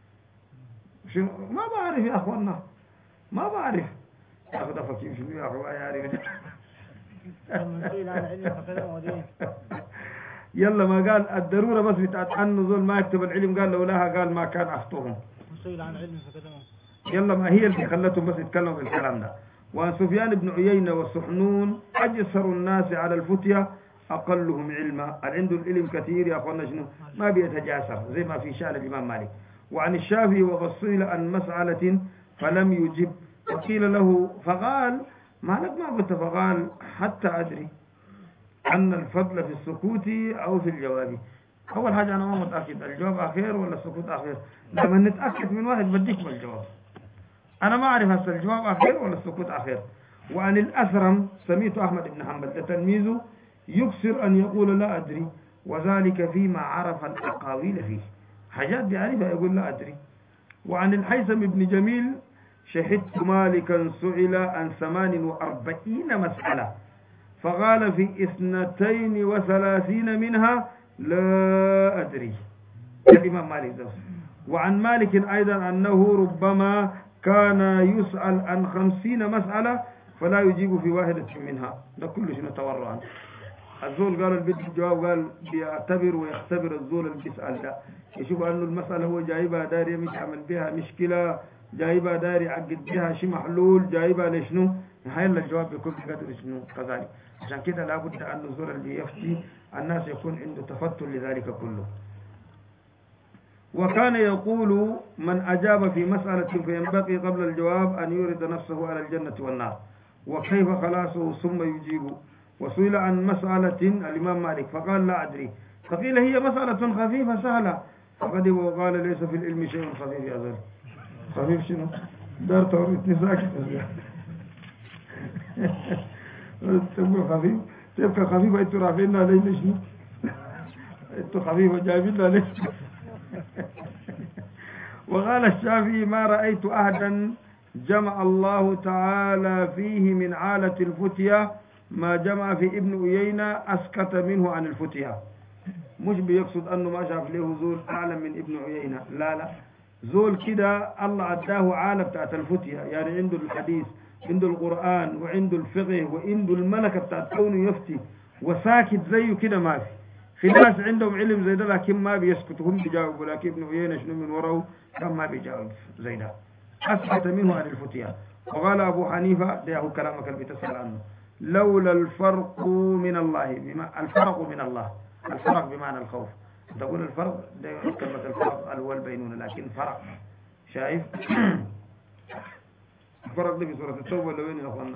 شنو ما بعرف يا أخوانا ما بعرف أخذ فكيم شنو يا أخوة يا عارف يلا ما قال الضرورة بس بتاعت النزول ما يكتب العلم قال لولاها قال ما كان أخطوهم
مسئول عن علم فكلمه.
يلا ما هي اللي خلتهم بس يتكلموا في الكلام ده. وعن سفيان بن عيينة والسحنون أجسر الناس على الفتية أقلهم علما. عنده العلم كثير يا أخوانا شنو ما بيتجاسر زي ما في شأن الإمام مالك. وعن الشافعي وفصيل عن مسألة فلم يجب فقيل له فقال ما لك ما قلت فقال حتى أدري أن الفضل في السكوت أو في الجواب. أول حاجة أنا ما متأكد الجواب أخير ولا السكوت أخير. لما نتأكد من واحد بديك بالجواب أنا ما أعرف هسه الجواب أخير ولا السكوت أخير. وعن الأثرم سميت أحمد بن حنبل تلميذه يكسر أن يقول لا أدري وذلك فيما عرف الأقاويل فيه حاجات بيعرفها يقول لا أدري. وعن الحيثم بن جميل شهدت مالكا سئل عن 48 مسألة فقال في 32 منها لا أدري الإمام مالك ده. وعن مالك أيضا أنه ربما كان يسأل عن 50 مسألة فلا يجيب في واحدة منها. ده كله شنو تورعا. الزول قال البيت الجواب قال بيعتبر ويختبر الزول اللي بيسأل ده يشوف أنه المسألة هو جايبها داري مش عمل بها مشكلة جايبها داري يعقد بها شي محلول جايبها لشنو هاي الجواب بيكون بقدر شنو كذلك. عشان كده لابد أن الزول اللي يفتي الناس يكون عنده تفتل لذلك كله. وكان يقول من أجاب في مسألة فينبغي قبل الجواب أن يورد نفسه على الجنة والنار وكيف خلاصه ثم يجيب وسئل عن مسألة الإمام مالك فقال لا أدري، فقيل هي مسألة خفيفة سهلة، فغضب وقال ليس في العلم شيء خفيف يا زول. خفيف شنو؟ دار توريتني ساكت. تقول خفيف، تبقى خفيفة انتوا رافعينها ليه شنو؟ انتوا خفيفة جايبينها ليه؟ وقال الشافعي ما رأيت أحدا جمع الله تعالى فيه من عالة الفتية ما جمع في ابن عيينة أسكت منه عن الفتية. مش بيقصد أنه ما شاف له زول أعلم من ابن عيينة، لا لا، زول كده الله عداه عالة بتاعت الفتية، يعني عنده الحديث، عنده القرآن، وعنده الفقه، وعنده الملكة بتاعت كونه يفتي، وساكت زيه كده ما في ناس عندهم علم زي ده لكن ما بيسكتوا، هم بيجاوبوا، لكن ابن عيينة شنو من وراه كان ما بيجاوب زي ده، أسكت منه عن الفتية. وقال أبو حنيفة، ده هو كلامك اللي بتسأل عنه، لولا الفرق من الله، الفرق من الله، الفرق بمعنى الخوف، تقول الفرق ده كلمة الفرق اللي هو البينونة، لكن فرق شايف؟ الفرق ده في سورة التوبة ولا وين يا أخوانا؟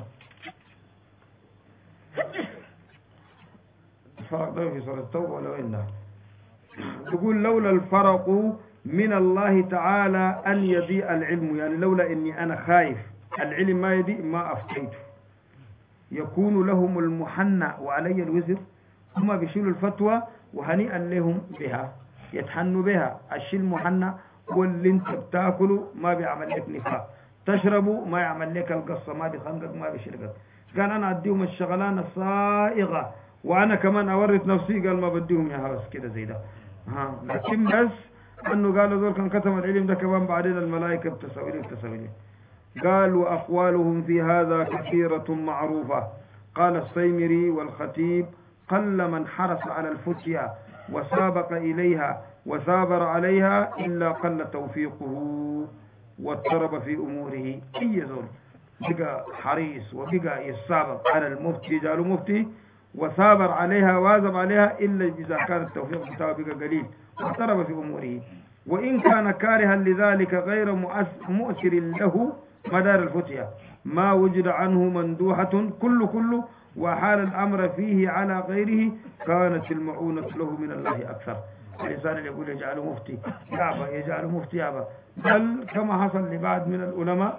الفرق ده في سورة التوبة ولا وين ده؟ تقول لولا الفرق من الله تعالى أن يضيء العلم، يعني لولا إني أنا خايف العلم ما يضيء ما أفتيته، يكون لهم المحنى وعلي الوزر، هم بيشيلوا الفتوى وهنيئا لهم بها، يتحنوا بها. الشيء المحنى هو اللي انت بتاكله ما بيعمل لك نفاق، تشربه ما يعمل لك القصة، ما بيخنقك ما بيشرقك. قال أنا أديهم الشغلانة الصائغة وأنا كمان أورث نفسي، قال ما بديهم يا هوس كده زي ده. لكن بس أنه قال ذول كان كتم العلم ده كمان بعدين الملائكة بتسوي لي. قال وأقوالهم في هذا كثيرة معروفة. قال السيمري والخطيب قل من حرص على الفتيا وسابق إليها وثابر عليها إلا قل توفيقه واضطرب في أموره. أي زول بقى حريص وبقى يسابق على المفتي، جاله مفتي وثابر عليها واذب عليها، إلا إذا كان التوفيق بتاعه بقى قليل واضطرب في أموره، وإن كان كارها لذلك غير مؤثر له مدار الفتية، ما وجد عنه مندوحة كل وحال الأمر فيه على غيره كانت المعونة له من الله أكثر. الإنسان اللي يقول يجعله مفتي يابا، يجعله مفتي يابا، بل كما حصل لبعض من العلماء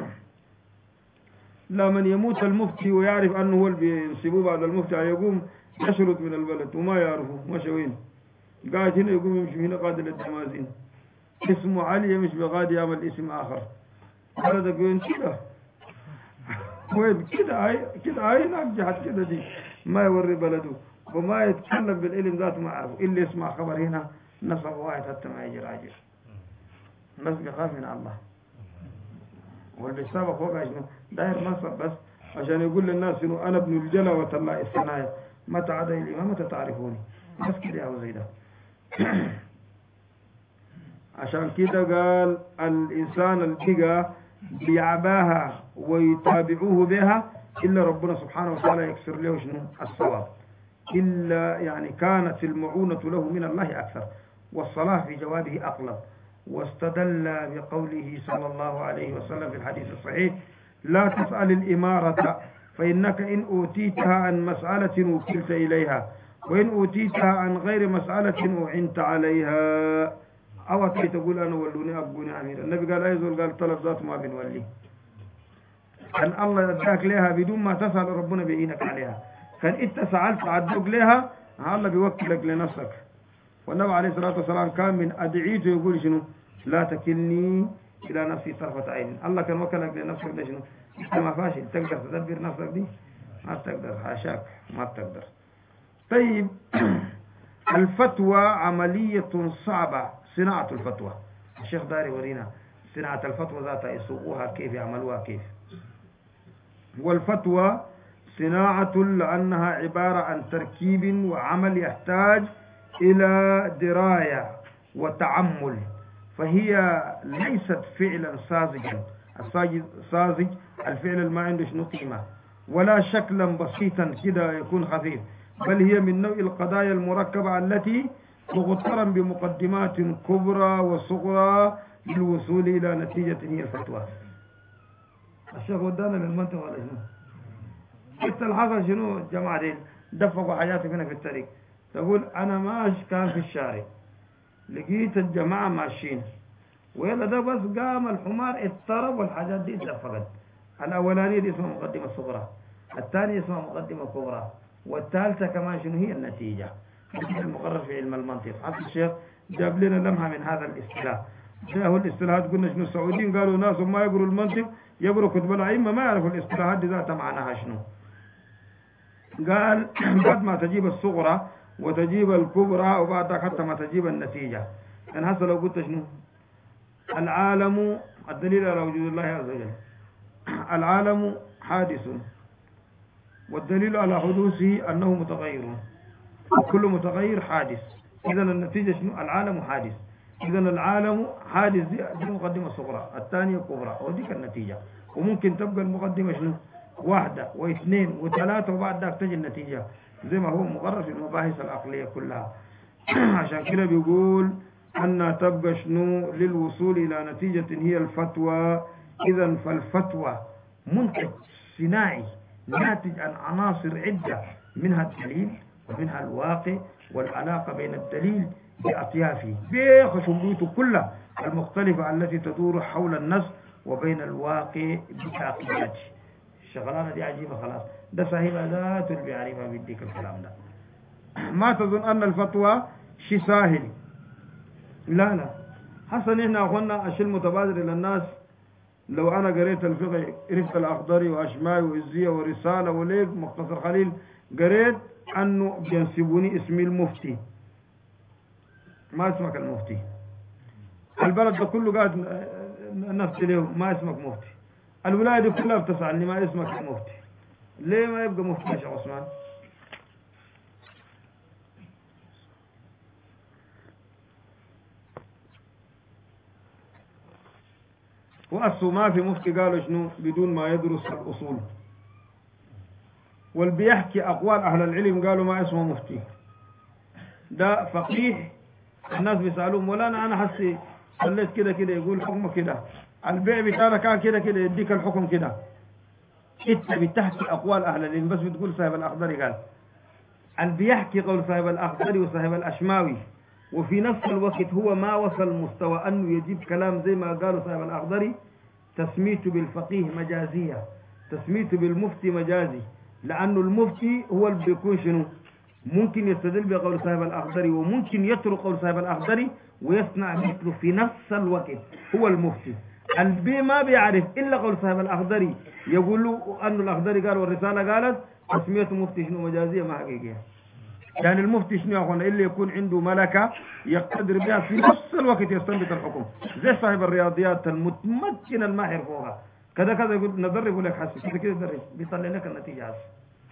لمن يموت المفتي ويعرف أنه هو اللي بينسبوه بعد المفتي يقوم يشرد من البلد وما يعرفه مشى وين، قاعد هنا يقوم يمشي هنا قادر للدمازين، اسمه علي مش بغادي يعمل اسم آخر، بلدك وين كده وين كده هاي نجحت كده دي، ما يوري بلده وما يتكلم بالعلم ذاته ما يعرفه، إلا يسمع خبر هنا نصب واحد حتى ما يجي راجل، بس بيخاف من الله. واللي بيسابق فوق شنو داير منصب بس عشان يقول للناس انه انا ابن الجلوة الله الثنايا، متى عدا الامام متى تعرفوني، بس كده يا زي ده. عشان كده قال الانسان البقى بيعباها ويتابعوه بها الا ربنا سبحانه وتعالى يكسر له شنو الصواب، الا يعني كانت المعونة له من الله اكثر، والصلاة في جوابه اقلب. واستدل بقوله صلى الله عليه وسلم في الحديث الصحيح لا تسأل الإمارة فإنك إن أوتيتها عن مسألة وكلت إليها، وإن أوتيتها عن غير مسألة أعنت عليها. أو كي تقول أنا ولوني أبقوني أمير، النبي قال أيزول قال طلب ذات ما بنولي، كان الله يداك لها بدون ما تسأل ربنا بيعينك عليها، كان إنت سألت عدوك لها الله بيوكلك لنفسك. والنبي عليه الصلاة والسلام كان من أدعيته يقول شنو لا تكلني إلى نفسي طرفة عين، الله كان وكلك لنفسك ده شنو انت ما فاشل تقدر تدبر نفسك دي، ما تقدر، حاشاك ما تقدر. طيب الفتوى عملية صعبة، صناعة الفتوى الشيخ داري ورينا صناعة الفتوى ذاتها يسوقوها كيف يعملوها كيف. والفتوى صناعة لأنها عبارة عن تركيب وعمل يحتاج إلى دراية وتعمل، فهي ليست فعلا ساذجا، ساذج الفعل ما عنده شنو قيمة، ولا شكلا بسيطا كده يكون خفيف، بل هي من نوع القضايا المركبة التي تغترم بمقدمات كبرى وصغرى للوصول إلى نتيجة هي الفتوى. الشيخ ودانا للمنطقة ولا شنو؟ قلت الحصل شنو الجماعة دي دفقوا حاجاتي هنا في الطريق. تقول أنا ماشي كان في الشارع لقيت الجماعة ماشيين ويلا ده بس قام الحمار اضطرب والحاجات دي اتدفقت. الأولانية دي اسمها مقدمة صغرى، الثانية اسمها مقدمة كبرى، والثالثة كمان شنو هي النتيجة. المقرر في علم المنطق. حتى الشيخ جاب لنا لمحة من هذا الاصطلاح. هو الاصطلاحات قلنا شنو السعوديين قالوا ناس ما يقروا المنطق يقروا كتب الأئمة ما يعرفوا الاصطلاحات دي ذاتها معناها شنو. قال بعد ما تجيب الصغرى وتجيب الكبرى وبعد حتى ما تجيب النتيجة. يعني هسه لو قلت شنو العالم الدليل على وجود الله عز وجل، العالم حادث والدليل على حدوثه أنه متغير وكل متغير حادث. إذا النتيجة شنو العالم حادث. إذا العالم حادث دي مقدمة صغرى، الثانية كبرى وديك النتيجة. وممكن تبقى المقدمة شنو واحدة واثنين وثلاثة وبعد ذاك تجي النتيجة زي ما هو مقرر في المباحث العقلية كلها. عشان كده بيقول أن تبقى شنو للوصول إلى نتيجة هي الفتوى. إذا فالفتوى منتج صناعي ناتج عن عناصر عدة منها الدليل ومنها الواقع والعلاقة بين الدليل بأطيافه بخشومته كلها المختلفة التي تدور حول النص وبين الواقع بتعقيداته. الشغلانة دي عجيبة خلاص. ده صاحبها ذاته اللي بيعرفها بيديك الكلام ده. ما تظن أن الفتوى شيء سهل، لا لا. حسن إحنا أخونا الشيء المتبادر إلى الناس لو أنا قريت الفقه عرفت الأخضري وأشماي وإزية ورسالة وليك مختصر خليل قريت أنه بينسبوني اسمي المفتي. ما اسمك المفتي. البلد ده كله قاعد نفسي له ما اسمك مفتي. الولاية دي كلها بتسألني ما اسمك المفتي. ليه ما يبقى مفتي يا شيخ عثمان؟ وأصله ما في مفتي قالوا شنو بدون ما يدرس الأصول. والبيحكي أقوال أهل العلم قالوا ما اسمه مفتي. ده فقيه الناس بيسألوه مولانا أنا حسي خليت كده كده يقول حكمه كده، البيع بتاعنا كان كده كده يديك الحكم كده. انت بتحكي أقوال أهل العلم بس بتقول صاحب الأخضري قال. بيحكي قول صاحب الأخضري وصاحب الأشماوي وفي نفس الوقت هو ما وصل مستوى أنه يجيب كلام زي ما قالوا صاحب الأخضري. تسميته بالفقيه مجازية، تسميته بالمفتي مجازي، لأنه المفتي هو اللي بيكون شنو ممكن يستدل بقول صاحب الأخضري وممكن يترك قول صاحب الأخضري ويصنع مثله في نفس الوقت. هو المفتي. البي ما بيعرف إلا قول صاحب الأخضري يقول له أنه الأخضري قال والرسالة قالت تسميته مفتي شنو مجازية ما حقيقية. يعني المفتي شنو يا أخوانا إلا يكون عنده ملكة يقتدر بها في نفس الوقت يستنبط الحكم زي صاحب الرياضيات المتمكن الماهر فوقها كذا كذا يقول ندرب يقول لك حسي كذا كذا درب بيطلع لك النتيجة حسي.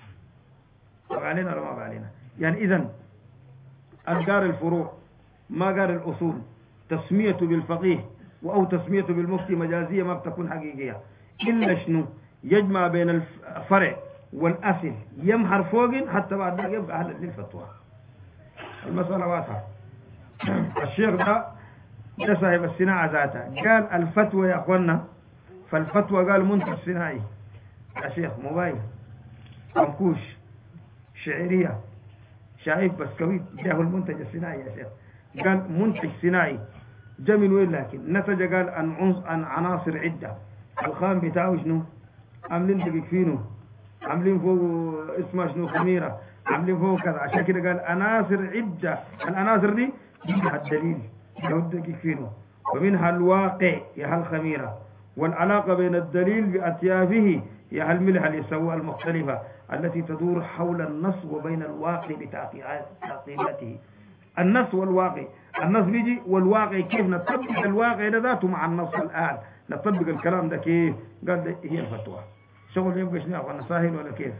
ما علينا ولا ما علينا. يعني إذا القارئ الفروع ما قارئ الأصول تسميته بالفقيه أو تسميته بالمفتي مجازية ما بتكون حقيقية إلا شنو يجمع بين الفرع والأصل يمحر فوق حتى بعد ذلك يبقى أهل للفتوى. المسألة واضحة. الشيخ ده صاحب الصناعة ذاتها قال الفتوى يا أخوانا. فالفتوى قال منتج صناعي يا شيخ موبايل منكوش شعرية شايف بسكويت ده هو المنتج الصناعي يا شيخ. قال منتج صناعي جاء من وين لكن نتج قال عن عناصر عدة. الخام بتاعه شنو عاملين دقيق فينو عاملين فوق اسمها شنو خميرة عاملين فوق كذا. عشان كده قال عناصر عدة. العناصر دي منها الدليل يا الدقيق فينو ومنها الواقع يا الخميرة والعلاقة بين الدليل بأطيافه يا الملح اليسوى المختلفة التي تدور حول النص وبين الواقع بتعقيداته. النص والواقع النص بيجي والواقع كيف نطبق الواقع ده ذاته مع النص الآن نطبق الكلام ده كيف. قال ده هي الفتوى. شغل يبقى شنو أخوانا سهل ولا كيف.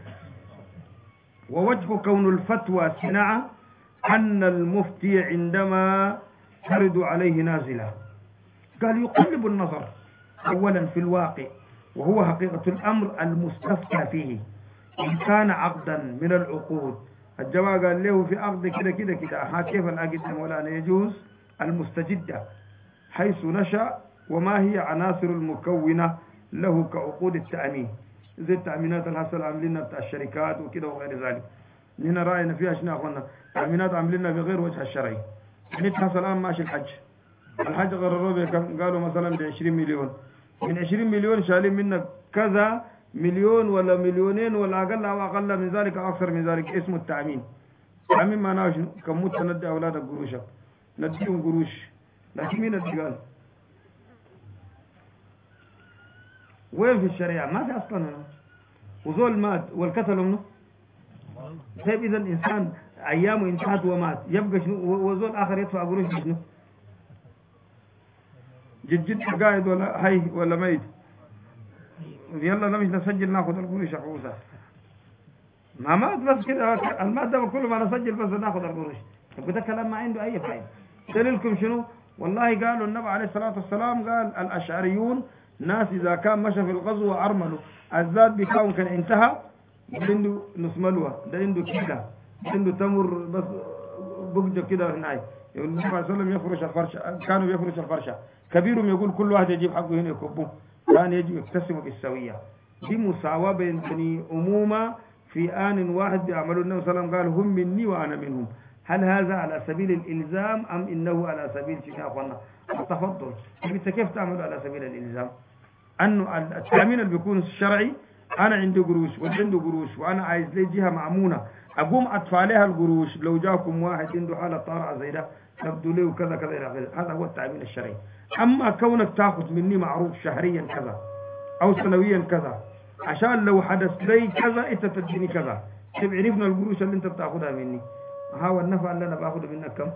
ووجه كون الفتوى صناعة أن المفتي عندما ترد عليه نازلة قال يقلب النظر أولا في الواقع وهو حقيقة الأمر المستفتى فيه إن كان عقدا من العقود. الجواب قال له في عقد كده كده كده كيف العقد مولانا يجوز المستجدة حيث نشأ وما هي عناصر المكونة له كعقود التأمين. زي التأمينات الهسه عاملينها بتاع الشركات وكده وغير ذلك. هنا رأينا فيها شنو يا أخوانا؟ تأمينات عاملينها بغير وجه الشرعي. يعني هسه الآن ماشي الحج قرروا بكم؟ قالوا مثلا ب 20 مليون. من 20 مليون شايلين منك كذا مليون ولا مليونين ولا أقل أو أقل من ذلك أو أكثر من ذلك، اسمه التأمين. التأمين معناه شنو؟ كم مت ندي أولادك قروشك، نديهم قروش، لكن مين اللي قال؟ وين في الشريعة؟ ما في أصلا هنا. وزول مات والكتل منه. طيب إذا الإنسان أيامه انتهت ومات، يبقى شنو؟ وزول آخر يدفع قروش شنو؟ جد قاعد ولا حي ولا ميت؟ يلا نمشي نسجل ناخذ القروش حقوسها. ما مات بس كده، المات ده كله ما نسجل بس ناخذ القروش. يبقى ده كلام ما عنده أي فائدة. دليلكم شنو؟ والله قالوا النبي عليه الصلاة والسلام قال الأشعريون ناس إذا كان مشى في الغزو وأرملوا الزاد بتاعهم كان انتهى، عنده نص ملوى، ده عنده كده، ده عنده تمر بس بقجة كده هناك. يقول النبي عليه الصلاة والسلام يفرش الفرشة، كانوا يفرش الفرشة، كبيرهم يقول كل واحد يجيب حقه هنا يكبه، كان يجب يقتسموا بالسوية. دي مساواة بين بني أمومة في آن واحد بيعملوا. النبي صلى الله عليه وسلم قال هم مني وأنا منهم. هل هذا على سبيل الإلزام أم إنه على سبيل شيء يا أخوانا؟ التفضل. أنت كيف تعمل على سبيل الإلزام؟ أنه التأمين اللي بيكون الشرعي، أنا عندي قروش وعنده قروش وأنا عايز لي جهة معمونة أقوم أدفع عليها القروش، لو جاكم واحد عنده حالة طارئة زي ده تبدو له كذا كذا إلى آخره، هذا هو التأمين الشرعي. أما كونك تأخذ مني معروف شهريا كذا أو سنويا كذا عشان لو حدث لي كذا أنت تديني كذا، طيب عرفنا القروش اللي أنت بتأخذها مني، هو النفع اللي أنا بأخذه منك كم؟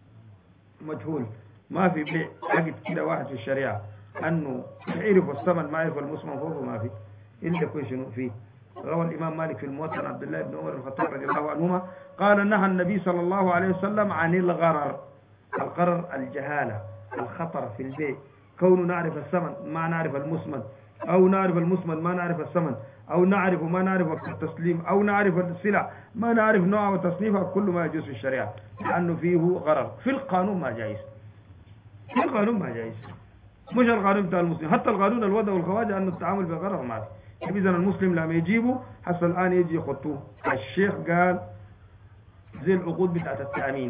مجهول. ما في بيع عقد كده واحد في الشريعة أنه يعرف الثمن ما يعرف المسمن فوقه، ما في إلا يكون شنو فيه. روى الإمام مالك في الموطن عبد الله بن عمر الخطاب رضي الله عنهما قال نهى النبي صلى الله عليه وسلم عن الغرر. الغرر الجهالة، الخطر في البيع، كون نعرف الثمن ما نعرف المسمن، أو نعرف المسمن ما نعرف الثمن، أو نعرف ما نعرف التسليم، أو نعرف السلع ما نعرف نوعها وتصنيفها، كل ما يجوز في الشريعة لأنه فيه غرر. في القانون ما جائز، في القانون ما جائز، مش القانون بتاع المسلم، حتى القانون الوضع والخواجة أن التعامل بالغرر ما في. إذا المسلم لما يجيبه حتى الآن يجي يخطوه. الشيخ قال زي العقود بتاعت التأمين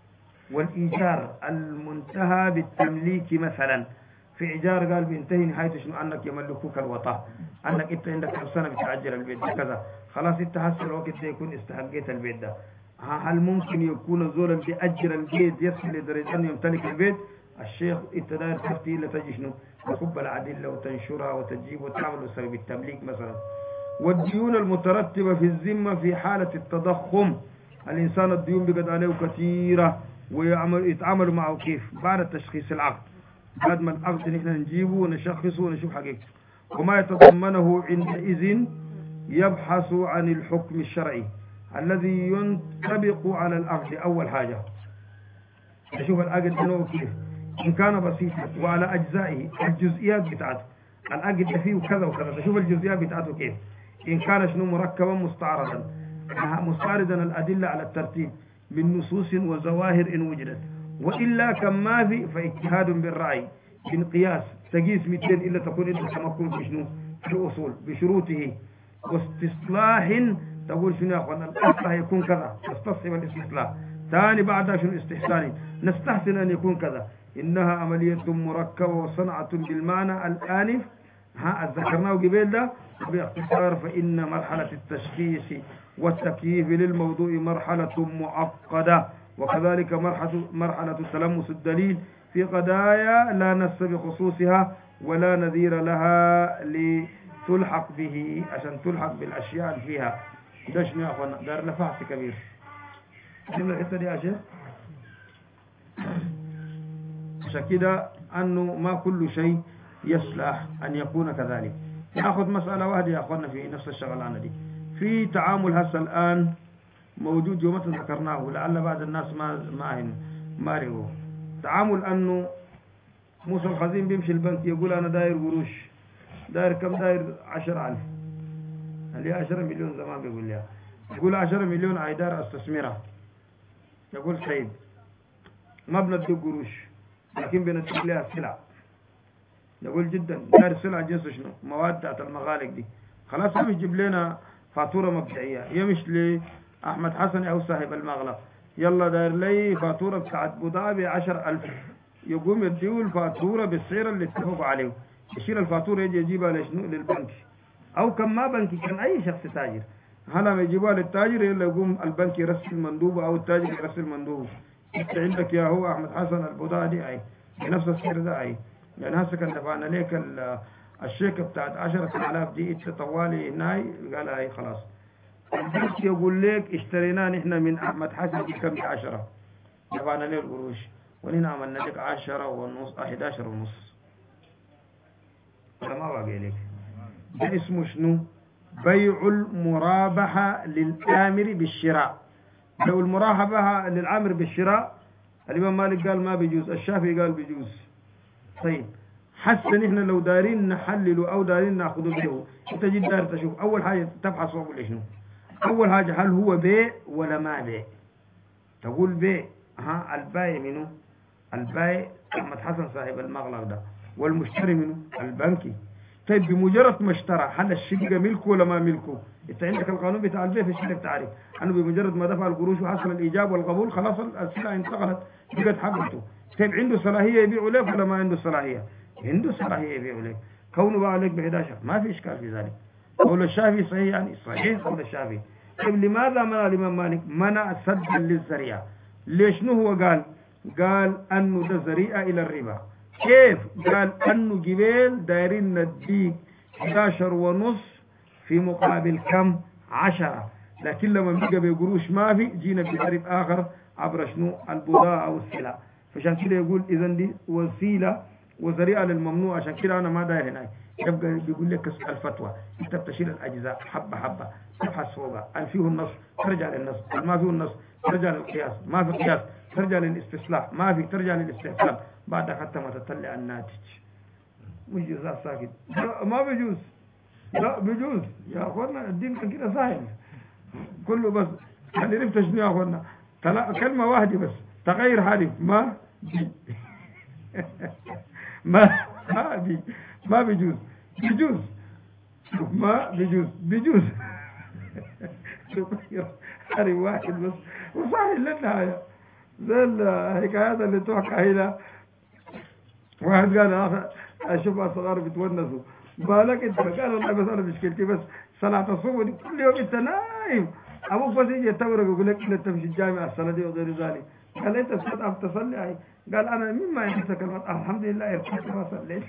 والإيجار المنتهى بالتمليك، مثلا في إيجار قال بينتهي نهايته شنو؟ أنك يملكوك الوطاء، أنك أنت عندك كم سنة بتأجر البيت ده كذا، خلاص أنت هسه الوقت ده يكون استحقيت البيت ده. هل ممكن يكون الزول اللي بيأجر البيت يصل لدرجة أنه يمتلك البيت؟ الشيخ أنت داير تفتي إلا تجي شنو؟ تكب العدلة وتنشرها وتجيب وتعمل وتسوي بالتمليك مثلا. والديون المترتبة في الذمة في حالة التضخم، الإنسان الديون بقد عليه كثيرة ويتعاملوا معه كيف؟ بعد تشخيص العقد، بعد ما العقد نحن نجيبه ونشخصه ونشوف حقيقته وما يتضمنه، عندئذ يبحث عن الحكم الشرعي الذي ينطبق على العقد. أول حاجة نشوف العقد نوعه كيف، إن كان بسيطا وعلى أجزائه، الجزئيات بتاعته، العقد فيه كذا وكذا، تشوف الجزئيات بتاعته كيف. إن كان شنو مركبا مستعرضا الأدلة على الترتيب من نصوص وظواهر إن وجدت، وإلا كان ما في فاجتهاد بالرأي بانقياس، تقيس 200 إلا تكون أنت تمكن في شنو؟ في الأصول بشروطه. واستصلاح تقول شنو يا أخوانا؟ الإصلاح يكون كذا، تستصحب الاستصلاح. ثاني بعدها شنو؟ استحسان، نستحسن أن يكون كذا. إنها عملية مركبة وصنعة بالمعنى الآنف ذكرناه قبل ده. باختصار فإن مرحلة التشخيص والتكييف للموضوع مرحلة معقدة، وكذلك مرحلة تلمس الدليل في قضايا لا نص بخصوصها ولا نذير لها لتلحق به، عشان تلحق بالأشياء اللي فيها. ده شنو يا أخوانا؟ دار لفحص كبير. شنو الحتة دي يا شيخ؟ عشان كده أنه ما كل شيء يصلح أن يكون كذلك. نأخذ مسألة واحدة يا أخوانا في نفس الشغلانة دي. في تعامل هسه الآن موجود يوم ذكرناه، لعل بعض الناس ما رأوه. تعامل أنه موسى الخزين بيمشي البنك يقول أنا داير قروش، داير كم؟ داير 10,000، اللي 10 مليون زمان بيقول لها، يقول 10 مليون عايدار استثمرها. يقول سيد ما بنديك قروش لكن بنديك لها سلع. يقول جدا داير سلع جنس شنو؟ مواد بتاعت المغالق دي، خلاص هم يجيب لنا فاتورة مبدئية يمش لأحمد حسن أو صاحب المغلق، يلا داير لي فاتورة بتاعت بضاعة 10,000، يقوم يديه الفاتورة بالسعر اللي اتفقوا عليه، يشيل الفاتورة يجي يجيبها لشنو للبنك، أو كم ما بنكي كان أي شخص تاجر، هلا ما يجيبوها للتاجر يلا يقوم البنك يرسل مندوبه أو التاجر يرسل مندوبه، أنت عندك يا هو أحمد حسن البضاعة دي أي بنفس السعر ده أي، يعني هسه كان دفعنا لك الشيكة بتاعت 10,000 دي انت طوالي هناي قال هاي خلاص. البنك يقول لك اشتريناه نحن من أحمد حسن دي كم 10 دفعنا له القروش ونحن عملنا لك 10.5 11.5 ولا ما باقي لك. ده اسمه شنو؟ بيع المرابحة للآمر بالشراء. لو المرابحة للآمر بالشراء الإمام مالك قال ما بيجوز، الشافعي قال بيجوز. طيب حسن احنا لو دارين نحلله او دارين ناخذه به، انت جيت داير تشوف اول حاجه تبحث وتقول شنو؟ اول حاجه هل هو بيع ولا ما بيع؟ تقول بيع، ها البايع منه؟ البايع احمد حسن صاحب المغلق ده، والمشتري منه؟ البنكي. طيب بمجرد ما اشترى هل الشقه ملكه ولا ما ملكه؟ انت عندك القانون بتاع البيع في الشركه بتعرف انه بمجرد ما دفع القروش وحصل الايجاب والقبول خلاص السلعه انتقلت بقت حقته. طيب عنده صلاحيه يبيع لك ولا ما عنده صلاحيه؟ عنده صلاحيه يبيع لك، كونه باع لك ب 11 ما في اشكال في ذلك. قول الشافعي صحيح، يعني صحيح قول الشافعي. طيب لماذا منع الامام مالك؟ منع سدا للذريعه. ليش؟ هو قال انه ده ذريعه الى الربا. كيف؟ قال انه جبال دايرين نديك 11.5 في مقابل كم؟ 10، لكن لما بقى بقروش ما في جينا بتعريف اخر عبر شنو؟ البضاعه او السلع. فعشان كده يقول اذا دي وسيله وذريعه للممنوع، عشان كده انا ما داير هناك. يبقى بيقول لك الفتوى انت بتشيل الاجزاء حبه حبه، تبحث فوقها، هل فيه النص ترجع للنص، ما فيه النص ترجع للقياس، ما في قياس ترجع للاستصلاح، ما في ترجع للاستحسان، بعد حتى ما تطلع الناتج. مش جزاء ساكت، لا ما بيجوز، لا بيجوز يا اخوانا، الدين كان كده سهل كله، بس يعني عرفت شنو يا اخوانا؟ كلمه واحده بس تغير حرف ما بي. ما بيجوز، بيجوز، شوف ما بيجوز بيجوز. تغير حرف واحد بس وصحيح للنهايه، زي الحكايات اللي تحكى هنا. واحد قال اشوف الصغار بتونسوا بالك انت، قال والله بس انا مشكلتي بس صلاه الصبح دي كل يوم انت نايم، ابوك بس يجي يتورك يقول لك انت تمشي الجامع الصلاه دي وغير ذلك. قال انت بتتعب تصلي؟ قال انا مما ينسى كلمات الحمد لله ارتحت ما صليت.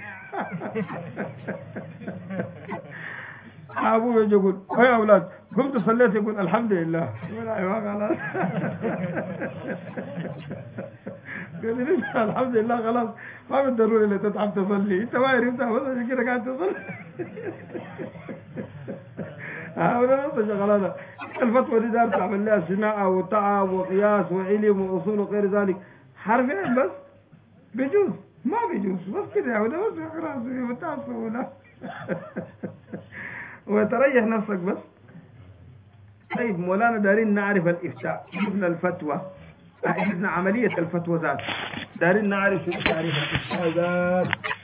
ابوه يجي يقول يا اولاد قمت صليت؟ يقول الحمد لله. ايوه خلاص. قال لي الحمد لله خلاص ما بالضروري اللي تتعب تصلي، انت ما عرفتها بس عشان كده قاعد تصلي. ولا نص شغلانه. الفتوى دي دار تعمل لها صناعه وتعب وقياس وعلم واصول وغير ذلك، حرفين بس بيجوز ما بيجوز بس كده، وده بس خلاص بتاع السهوله. وتريح نفسك بس. طيب مولانا دارين نعرف الافتاء، شفنا الفتوى، شفنا عمليه الفتوى ذات، دارين نعرف تعريف الافتاء ذات.